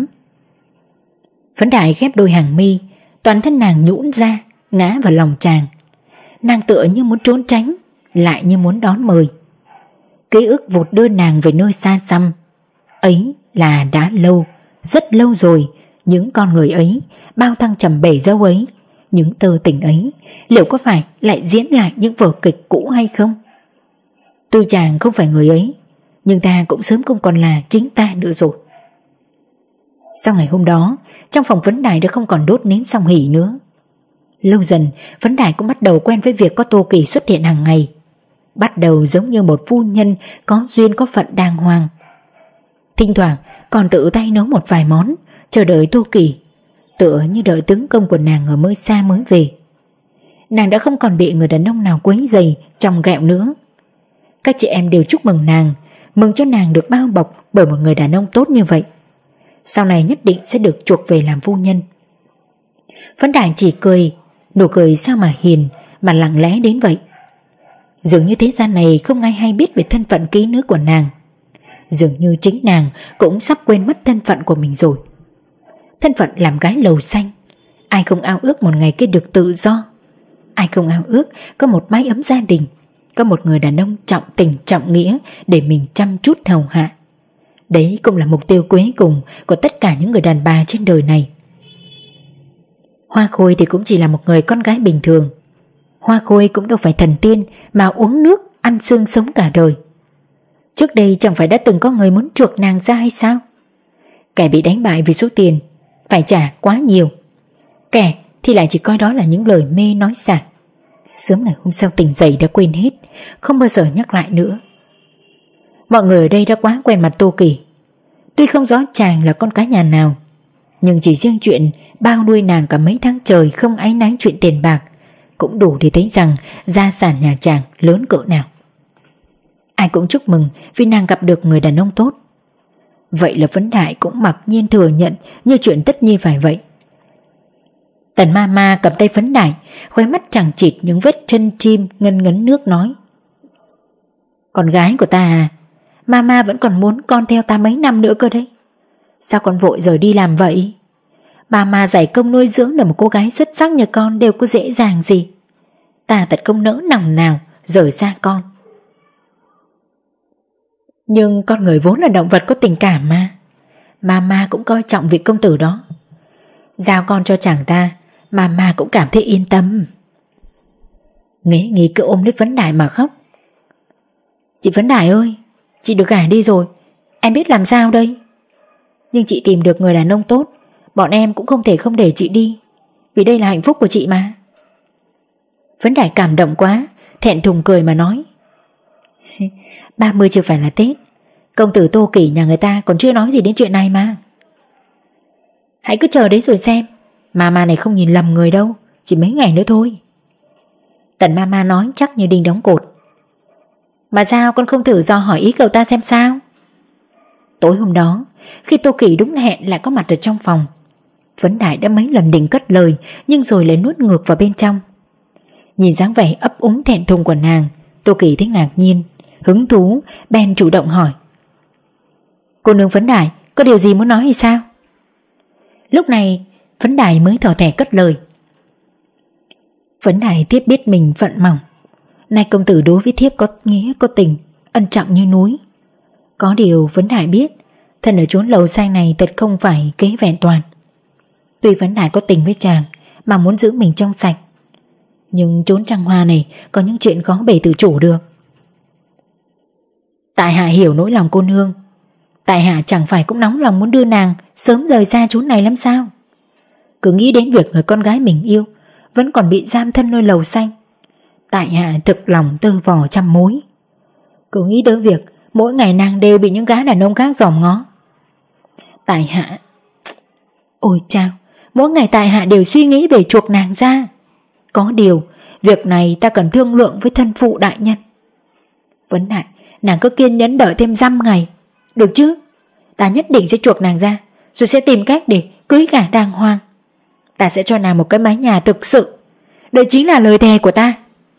Phấn Đại khép đôi hàng mi, toàn thân nàng nhũn ra, ngã vào lòng chàng. Nàng tựa như muốn trốn tránh, lại như muốn đón mời. Ký ức vụt đưa nàng về nơi xa xăm. Ấy là đã lâu, rất lâu rồi. Những con người ấy, bao thăng trầm bể dâu ấy, những tơ tình ấy, liệu có phải lại diễn lại những vở kịch cũ hay không? Tuy chàng không phải người ấy, nhưng ta cũng sớm không còn là chính ta nữa rồi. Sau ngày hôm đó, trong phòng Phấn Đại đã không còn đốt nến song hỷ nữa. Lâu dần, Phấn Đại cũng bắt đầu quen với việc có Tô Kỳ xuất hiện hàng ngày, bắt đầu giống như một phu nhân có duyên có phận đàng hoàng. Thỉnh thoảng còn tự tay nấu một vài món, chờ đợi Tô Kỳ, tựa như đợi tướng công của nàng ở nơi xa mới về. Nàng đã không còn bị người đàn ông nào quấy rầy trong ghẹo nữa. Các chị em đều chúc mừng nàng, mừng cho nàng được bao bọc bởi một người đàn ông tốt như vậy. Sau này nhất định sẽ được chuộc về làm phu nhân. Phấn Đại chỉ cười, nụ cười sao mà hiền, mà lặng lẽ đến vậy. Dường như thế gian này không ai hay biết về thân phận kỹ nữ của nàng. Dường như chính nàng cũng sắp quên mất thân phận của mình rồi. Thân phận làm gái lầu xanh, ai không ao ước một ngày kia được tự do? Ai không ao ước có một mái ấm gia đình, có một người đàn ông trọng tình trọng nghĩa để mình chăm chút hầu hạ. Đấy cũng là mục tiêu cuối cùng của tất cả những người đàn bà trên đời này. Hoa Khôi thì cũng chỉ là một người con gái bình thường. Hoa Khôi cũng đâu phải thần tiên mà uống nước ăn xương sống cả đời. Trước đây chẳng phải đã từng có người muốn chuộc nàng ra hay sao? Kẻ bị đánh bại vì số tiền phải trả quá nhiều, kẻ thì lại chỉ coi đó là những lời mê nói xả. Sớm ngày hôm sau tỉnh dậy đã quên hết, không bao giờ nhắc lại nữa. Mọi người ở đây đã quá quen mặt Tô Kỳ. Tuy không rõ chàng là con cái nhà nào, nhưng chỉ riêng chuyện bao nuôi nàng cả mấy tháng trời không áy náy chuyện tiền bạc cũng đủ để thấy rằng gia sản nhà chàng lớn cỡ nào. Ai cũng chúc mừng vì nàng gặp được người đàn ông tốt. Vậy là Phấn Đại cũng mặc nhiên thừa nhận như chuyện tất nhiên phải vậy. Tần ma ma cầm tay Phấn Đại, khóe mắt chẳng chịt những vết chân chim ngân ngấn nước nói: con gái của ta à, mama vẫn còn muốn con theo ta mấy năm nữa cơ đấy. Sao con vội rời đi làm vậy? Mama dạy công nuôi dưỡng được một cô gái xuất sắc như con đều có dễ dàng gì. Ta thật không nỡ lòng nào rời xa con. Nhưng con người vốn là động vật có tình cảm mà. Mama cũng coi trọng vị công tử đó. Giao con cho chàng ta, Mama cũng cảm thấy yên tâm. Nghế nghỉ cứ ôm lấy Phấn Đại mà khóc. Chị Phấn Đại ơi, chị được gả đi rồi, em biết làm sao đây? Nhưng chị tìm được người đàn ông tốt, bọn em cũng không thể không để chị đi, vì đây là hạnh phúc của chị mà. Phấn Đại cảm động quá, thẹn thùng cười mà nói: ba mươi chưa phải là Tết, công tử Tô Kỳ nhà người ta còn chưa nói gì đến chuyện này mà. Hãy cứ chờ đấy rồi xem, Mama này không nhìn lầm người đâu, chỉ mấy ngày nữa thôi. Tần Mama nói chắc như đinh đóng cột. Mà sao con không thử dò hỏi ý cậu ta xem sao? Tối hôm đó, khi Tô Kỳ đúng hẹn lại có mặt ở trong phòng, Phấn Đại đã mấy lần định cất lời, nhưng rồi lại nuốt ngược vào bên trong. Nhìn dáng vẻ ấp úng thẹn thùng của nàng, Tô Kỳ thấy ngạc nhiên, hứng thú, bèn chủ động hỏi: Cô nương Phấn Đài có điều gì muốn nói hay sao? Lúc này Phấn Đài mới thỏ thẻ cất lời: Phấn Đài thiếp biết mình phận mỏng, nay công tử đối với thiếp có nghĩa có tình, ân trọng như núi. Có điều Phấn Đài biết, thân ở chốn lầu xanh này thật không phải kế vẹn toàn. Tuy Phấn Đài có tình với chàng mà muốn giữ mình trong sạch, nhưng chốn trăng hoa này có những chuyện khó bề tự chủ được. Tại hạ hiểu nỗi lòng cô nương, tại hạ chẳng phải cũng nóng lòng muốn đưa nàng sớm rời xa chốn này lắm sao? Cứ nghĩ đến việc người con gái mình yêu vẫn còn bị giam thân nơi lầu xanh, tại hạ thực lòng tơ vò trăm mối. Cứ nghĩ tới việc mỗi ngày nàng đều bị những gái đàn ông khác dòm ngó, tại hạ... Ôi chao, mỗi ngày tại hạ đều suy nghĩ về chuộc nàng ra. Có điều việc này ta cần thương lượng với thân phụ đại nhân. Vấn đại, nàng cứ kiên nhẫn đợi thêm dăm ngày, được chứ? Ta nhất định sẽ chuộc nàng ra, rồi sẽ tìm cách để cưới gả đàng hoàng. Ta sẽ cho nàng một cái mái nhà thực sự. Đây chính là lời thề của ta.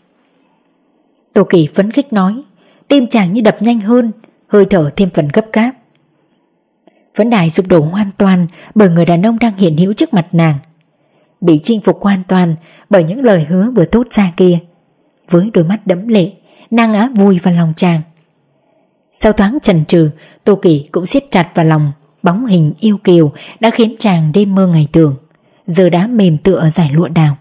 Tô Kỳ phấn khích nói, tim chàng như đập nhanh hơn, hơi thở thêm phần gấp gáp. Phấn Đài sụp đổ hoàn toàn bởi người đàn ông đang hiện hữu trước mặt nàng, bị chinh phục hoàn toàn bởi những lời hứa vừa thốt ra kia. Với đôi mắt đẫm lệ, nàng á vùi vào lòng chàng. Sau thoáng chần chừ, Tô Kỳ cũng siết chặt vào lòng bóng hình yêu kiều đã khiến chàng đêm mơ ngày tưởng, giờ đã mềm tựa ở dải lụa đào.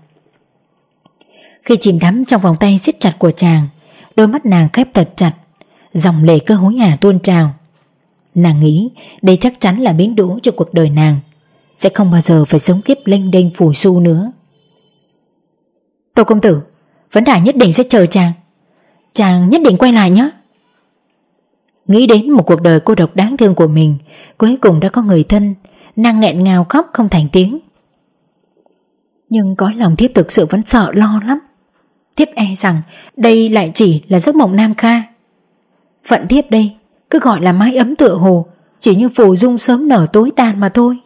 Khi chìm đắm trong vòng tay siết chặt của chàng, đôi mắt nàng khép thật chặt, dòng lệ cứ hối hả tuôn trào. Nàng nghĩ đây chắc chắn là bến đỗ cho cuộc đời nàng, sẽ không bao giờ phải sống kiếp lênh đênh phù du nữa. Tô công tử, Phấn Đài nhất định sẽ chờ chàng, chàng nhất định quay lại nhé. Nghĩ đến một cuộc đời cô độc đáng thương của mình, cuối cùng đã có người thân, nàng nghẹn ngào khóc không thành tiếng. Nhưng có lòng thiếp thực sự vẫn sợ lo lắm. Thiếp e rằng đây lại chỉ là giấc mộng nam kha. Phận thiếp đây cứ gọi là mái ấm tựa hồ, chỉ như phù dung sớm nở tối tàn mà thôi.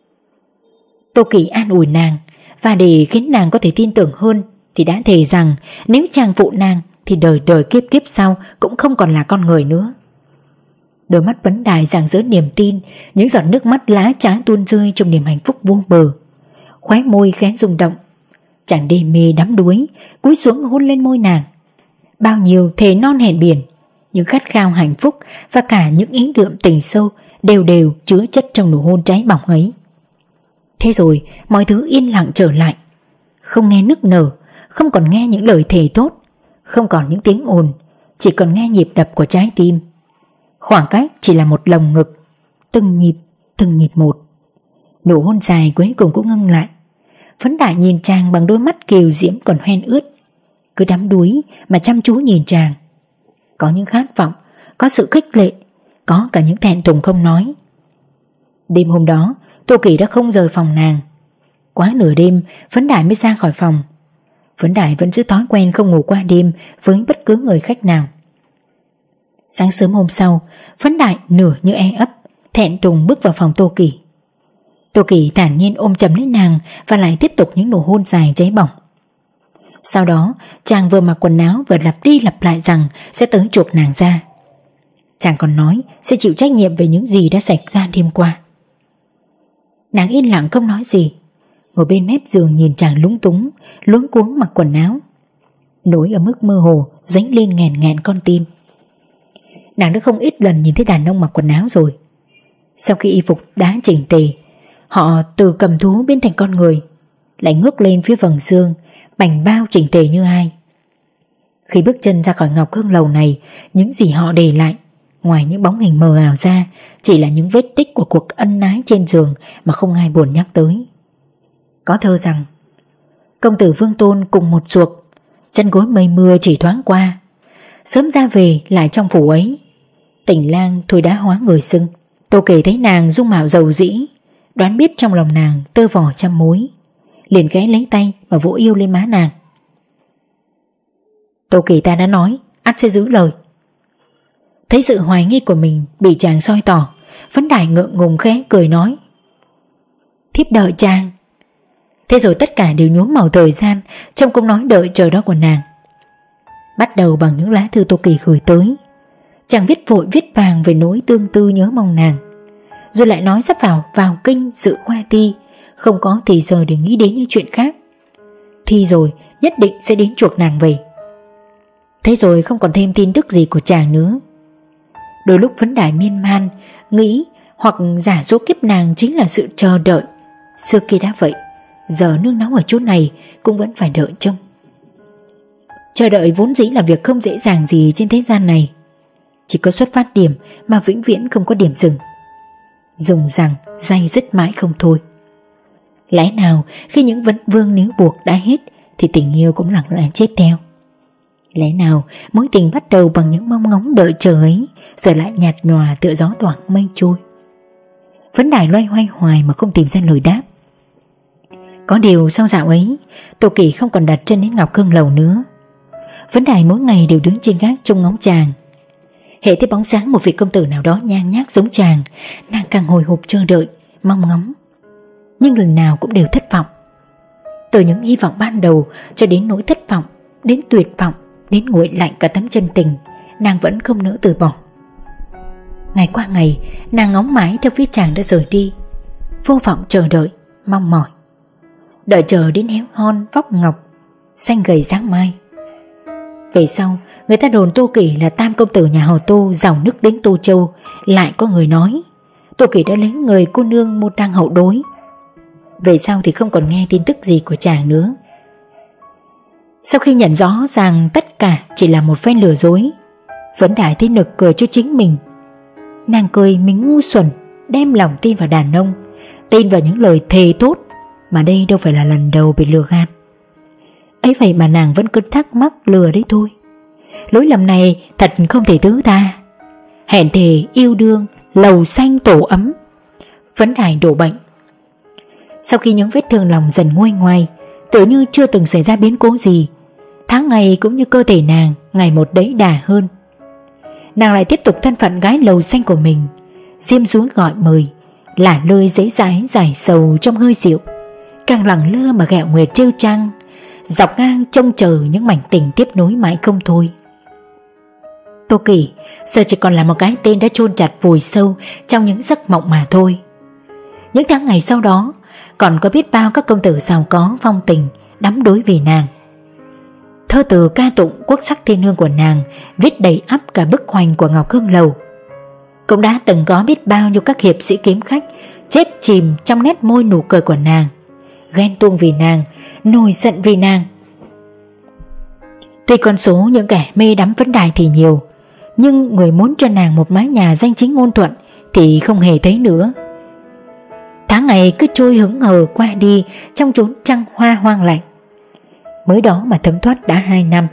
Tô Kỳ an ủi nàng, và để khiến nàng có thể tin tưởng hơn thì đã thề rằng nếu chàng phụ nàng thì đời đời kiếp kiếp sau cũng không còn là con người nữa. Đôi mắt Phấn Đài rạng rỡ niềm tin, những giọt nước mắt lá trá tuôn rơi trong niềm hạnh phúc vô bờ. Khóe môi khẽ rung động, chàng đê mê đắm đuối cúi xuống hôn lên môi nàng. Bao nhiêu thề non hẹn biển, những khát khao hạnh phúc và cả những ý đượm tình sâu đều đều chứa chất trong nụ hôn cháy bỏng ấy. Thế rồi mọi thứ yên lặng trở lại, không nghe nức nở, không còn nghe những lời thề thốt, không còn những tiếng ồn, chỉ còn nghe nhịp đập của trái tim. Khoảng cách chỉ là một lồng ngực, từng nhịp, từng nhịp một. Nụ hôn dài cuối cùng cũng ngưng lại. Phấn Đài nhìn chàng bằng đôi mắt kiều diễm còn hoen ướt, cứ đắm đuối mà chăm chú nhìn chàng. Có những khát vọng, có sự khích lệ, có cả những thẹn thùng không nói. Đêm hôm đó Tô Kỳ đã không rời phòng nàng. Quá nửa đêm Phấn Đài mới ra khỏi phòng. Phấn Đài vẫn giữ thói quen không ngủ qua đêm với bất cứ người khách nào. Sáng sớm hôm sau, Phấn Đài nửa như e ấp, thẹn thùng bước vào phòng Tô Kỳ. Tô Kỳ thản nhiên ôm chầm lấy nàng và lại tiếp tục những nụ hôn dài cháy bỏng. Sau đó chàng vừa mặc quần áo vừa lặp đi lặp lại rằng sẽ tới chuộc nàng ra. Chàng còn nói sẽ chịu trách nhiệm về những gì đã xảy ra đêm qua. Nàng yên lặng không nói gì, ngồi bên mép giường nhìn chàng lúng túng, luống cuống mặc quần áo. Nỗi ở mức mơ hồ dấy lên nghẹn nghẹn con tim. Nàng đã không ít lần nhìn thấy đàn ông mặc quần áo rồi. Sau khi y phục đã chỉnh tề, họ từ cầm thú biến thành con người, lại ngước lên phía vầng dương, bành bao chỉnh tề như ai. Khi bước chân ra khỏi Ngọc Hương lầu này, những gì họ để lại, ngoài những bóng hình mờ ảo ra, chỉ là những vết tích của cuộc ân ái trên giường mà không ai buồn nhắc tới. Có thơ rằng: công tử Vương Tôn cùng một ruột, chân gối mây mưa chỉ thoáng qua, sớm ra về lại trong phủ ấy, tình lang thôi đã hóa người xưng. Tô Kỳ thấy nàng dung mạo dầu dĩ, đoán biết trong lòng nàng tơ vò trăm mối, liền ghé lấy tay và vỗ yêu lên má nàng. Tô Kỳ, ta đã nói ắt sẽ giữ lời. Thấy sự hoài nghi của mình bị chàng soi tỏ, Phấn Đài ngượng ngùng khẽ cười nói: thiếp đợi chàng. Thế rồi tất cả đều nhuốm màu thời gian trong câu nói đợi chờ đó của nàng. Bắt đầu bằng những lá thư Tô Kỳ gửi tới. Chàng viết vội viết vàng về nỗi tương tư nhớ mong nàng, rồi lại nói sắp vào vào kinh dự khoa thi, không có thì giờ để nghĩ đến những chuyện khác. Thi rồi nhất định sẽ đến chuộc nàng về. Thế rồi không còn thêm tin tức gì của chàng nữa. Đôi lúc Vấn Đài miên man, nghĩ hoặc giả dối kiếp nàng chính là sự chờ đợi. Xưa kia đã vậy, giờ nương nóng ở chỗ này cũng vẫn phải đợi trông. Chờ đợi vốn dĩ là việc không dễ dàng gì trên thế gian này. Chỉ có xuất phát điểm mà vĩnh viễn không có điểm dừng. Dùng rằng day dứt mãi không thôi. Lẽ nào khi những vấn vương níu buộc đã hết thì tình yêu cũng lặng lẽ chết theo? Lẽ nào mối tình bắt đầu bằng những mong ngóng đợi chờ ấy giờ lại nhạt nhòa tựa gió thoảng mây trôi? Vấn Đài loay hoay hoài mà không tìm ra lời đáp. Có điều sau dạo ấy, Tô Kỳ không còn đặt chân đến Ngọc Hương Lầu nữa. Vấn Đài mỗi ngày đều đứng trên gác trông ngóng chàng. Hễ thấy bóng dáng một vị công tử nào đó nhang nhác giống chàng, nàng càng hồi hộp chờ đợi, mong ngóng. Nhưng lần nào cũng đều thất vọng. Từ những hy vọng ban đầu cho đến nỗi thất vọng, đến tuyệt vọng, đến nguội lạnh cả tấm chân tình, nàng vẫn không nỡ từ bỏ. Ngày qua ngày, nàng ngóng mãi theo phía chàng đã rời đi, vô vọng chờ đợi, mong mỏi. Đợi chờ đến héo hon vóc ngọc, xanh gầy dáng mai. Về sau, người ta đồn Tô Kỳ là tam công tử nhà họ Tô giàu nước đến Tô Châu. Lại có người nói Tô Kỳ đã lấy người cô nương một đang hậu đối. Về sau thì không còn nghe tin tức gì của chàng nữa. Sau khi nhận rõ rằng tất cả chỉ là một phen lừa dối, Vấn Đài thấy nực cười cho chính mình. Nàng cười mình ngu xuẩn, đem lòng tin vào đàn ông, tin vào những lời thề thốt, mà đây đâu phải là lần đầu bị lừa gạt. Ấy vậy mà nàng vẫn cứ thắc mắc lừa đấy thôi. Lỗi lầm này thật không thể thứ tha. Hẹn thề yêu đương, lầu xanh tổ ấm. Vấn Đài đổ bệnh. Sau khi những vết thương lòng dần nguôi ngoai, tự như chưa từng xảy ra biến cố gì, tháng ngày cũng như cơ thể nàng ngày một đẫy đà hơn. Nàng lại tiếp tục thân phận gái lầu xanh của mình, diêm dúa gọi mời, lả lơi giấy dái giải sầu trong hơi rượu, càng lẳng lơ mà ghẹo nguyệt trêu trăng, dọc ngang trông chờ những mảnh tình tiếp nối mãi không thôi. Tô Kỳ giờ chỉ còn là một cái tên đã chôn chặt vùi sâu trong những giấc mộng mà thôi. Những tháng ngày sau đó còn có biết bao các công tử giàu có phong tình đắm đuối vì nàng. Thơ từ ca tụng quốc sắc thiên hương của nàng viết đầy ắp cả bức hoành của Ngọc Hương Lầu. Cũng đã từng có biết bao nhiêu các hiệp sĩ kiếm khách chép chìm trong nét môi nụ cười của nàng, ghen tuông vì nàng, nổi giận vì nàng. Tuy con số những kẻ mê đắm Vấn Đài thì nhiều, nhưng người muốn cho nàng một mái nhà danh chính ngôn thuận thì không hề thấy nữa. Tháng ngày cứ trôi hững hờ qua đi trong chốn trăng hoa hoang lạnh. Mới đó mà thấm thoát đã hai năm.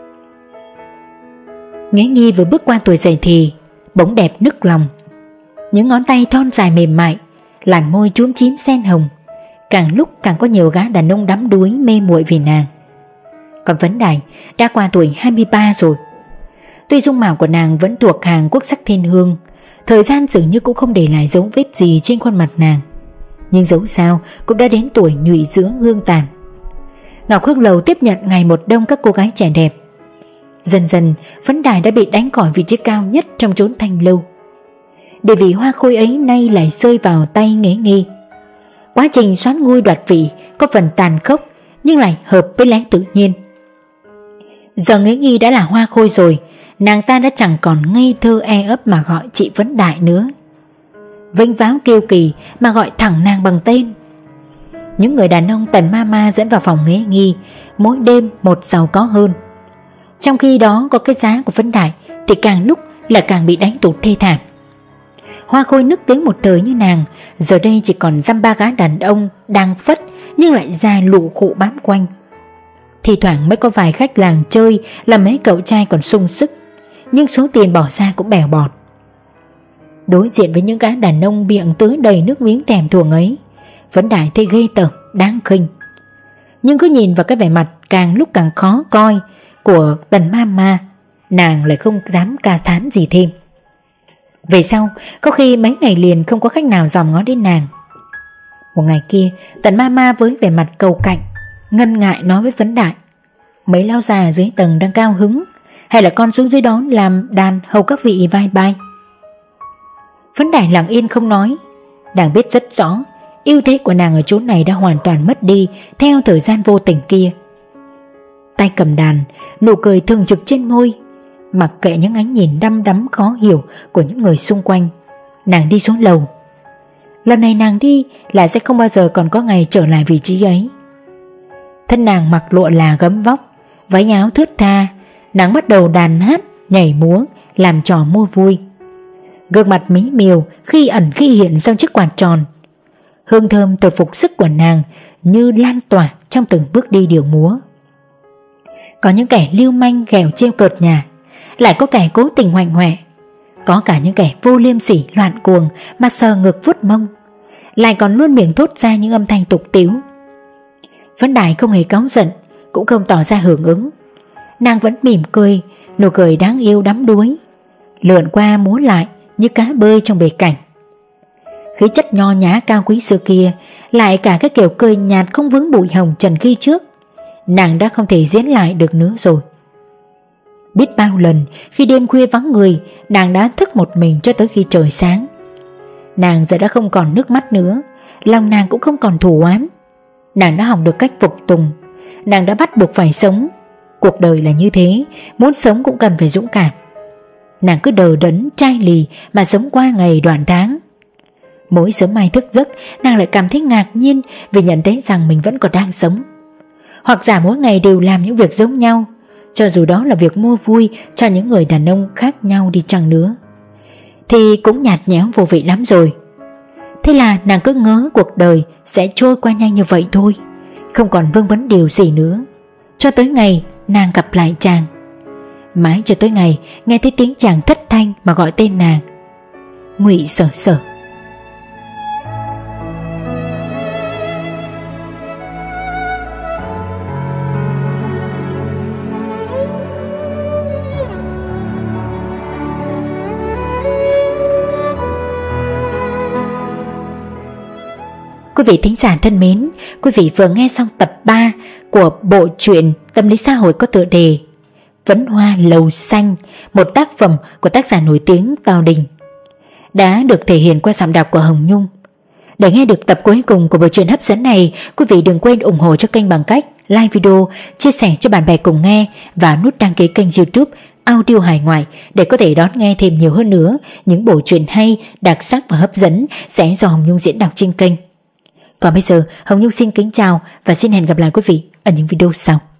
Nghĩa Nghi vừa bước qua tuổi dậy thì bỗng đẹp nức lòng. Những ngón tay thon dài mềm mại, làn môi chúm chím sen hồng, càng lúc càng có nhiều gã đàn ông đắm đuối mê muội vì nàng. Còn Vấn Đài đã qua tuổi hai mươi ba rồi. Tuy dung mạo của nàng vẫn thuộc hàng quốc sắc thiên hương, thời gian dường như cũng không để lại dấu vết gì trên khuôn mặt nàng, nhưng dẫu sao cũng đã đến tuổi nhụy dưỡng hương tàn. Ngọc Hương Lầu tiếp nhận ngày một đông các cô gái trẻ đẹp. Dần dần Vấn Đài đã bị đánh khỏi vị trí cao nhất trong chốn thanh lâu. Để vị hoa khôi ấy nay lại rơi vào tay Nghĩa Nghi. Quá trình soán ngôi đoạt vị có phần tàn khốc nhưng lại hợp với lẽ tự nhiên. Giờ Nghĩa Nghi đã là hoa khôi rồi, nàng ta đã chẳng còn ngây thơ e ấp mà gọi chị Vấn Đại nữa, vênh váo kiêu kỳ mà gọi thẳng nàng bằng tên. Những người đàn ông tần ma ma dẫn vào phòng Nghĩa Nghi mỗi đêm một giàu có hơn. Trong khi đó có cái giá của Vấn Đại thì càng lúc là càng bị đánh tụt thê thảm. Hoa khôi nức tiếng một thời như nàng giờ đây chỉ còn dăm ba gã đàn ông đang phất nhưng lại ra lụ khụ bám quanh. Thì thoảng mới có vài khách làng chơi là mấy cậu trai còn sung sức, nhưng số tiền bỏ ra cũng bèo bọt. Đối diện với những gã đàn ông miệng tưới đầy nước miếng thèm thuồng ấy, Vấn Đại thấy ghê tởm, đáng khinh. Nhưng cứ nhìn vào cái vẻ mặt càng lúc càng khó coi của tần ma ma, nàng lại không dám ca thán gì thêm. Về sau có khi mấy ngày liền không có khách nào dòm ngó đến nàng. Một ngày kia, Tần Mama với vẻ mặt cầu cạnh, ngần ngại nói với Vấn Đại: mấy lão già dưới tầng đang cao hứng, hay là con xuống dưới đó làm đàn hầu các vị vai bai? Vấn Đại lặng yên không nói. Nàng biết rất rõ ưu thế của nàng ở chỗ này đã hoàn toàn mất đi theo thời gian vô tình kia. Tay cầm đàn, nụ cười thường trực trên môi, mặc kệ những ánh nhìn đăm đắm khó hiểu của những người xung quanh, nàng đi xuống lầu. Lần này nàng đi là sẽ không bao giờ còn có ngày trở lại vị trí ấy. Thân nàng mặc lụa là gấm vóc, váy áo thướt tha, nàng bắt đầu đàn hát, nhảy múa, làm trò mua vui. Gương mặt mỹ miều khi ẩn khi hiện sau chiếc quạt tròn. Hương thơm từ phục sức của nàng như lan tỏa trong từng bước đi điệu múa. Có những kẻ lưu manh ghèo trêu cợt nhà, lại có kẻ cố tình hoành hoẹ, có cả những kẻ vô liêm sỉ loạn cuồng mà sờ ngực vuốt mông, lại còn luôn miệng thốt ra những âm thanh tục tĩu. Vấn Đại không hề cáu giận, cũng không tỏ ra hưởng ứng. Nàng vẫn mỉm cười, nụ cười đáng yêu đắm đuối, lượn qua múa lại như cá bơi trong bể cảnh. Khí chất nho nhã cao quý xưa kia, lại cả cái kiểu cười nhạt không vướng bụi hồng trần khi trước, nàng đã không thể diễn lại được nữa rồi. Biết bao lần khi đêm khuya vắng người, nàng đã thức một mình cho tới khi trời sáng. Nàng giờ đã không còn nước mắt nữa, lòng nàng cũng không còn thù oán. Nàng đã học được cách phục tùng, nàng đã bắt buộc phải sống. Cuộc đời là như thế, muốn sống cũng cần phải dũng cảm. Nàng cứ đờ đẫn chai lì mà sống qua ngày đoạn tháng. Mỗi sớm mai thức giấc, nàng lại cảm thấy ngạc nhiên vì nhận thấy rằng mình vẫn còn đang sống. Hoặc giả mỗi ngày đều làm những việc giống nhau, cho dù đó là việc mua vui cho những người đàn ông khác nhau đi chăng nữa, thì cũng nhạt nhẽo vô vị lắm rồi. Thế là nàng cứ ngỡ cuộc đời sẽ trôi qua nhanh như vậy thôi, không còn vương vấn điều gì nữa. Cho tới ngày nàng gặp lại chàng, mãi cho tới ngày nghe thấy tiếng chàng thất thanh mà gọi tên nàng: Ngụy Sở Sở. Quý vị thính giả thân mến, quý vị vừa nghe xong tập ba của bộ truyện tâm lý xã hội có tựa đề Vấn Hoa Lầu Xanh, một tác phẩm của tác giả nổi tiếng Tào Đình, đã được thể hiện qua giọng đọc của Hồng Nhung. Để nghe được tập cuối cùng của bộ truyện hấp dẫn này, quý vị đừng quên ủng hộ cho kênh bằng cách like video, chia sẻ cho bạn bè cùng nghe và nút đăng ký kênh YouTube Audio Hải Ngoại để có thể đón nghe thêm nhiều hơn nữa những bộ truyện hay, đặc sắc và hấp dẫn sẽ do Hồng Nhung diễn đọc trên kênh. Còn bây giờ, Hồng Nhung xin kính chào và xin hẹn gặp lại quý vị ở những video sau.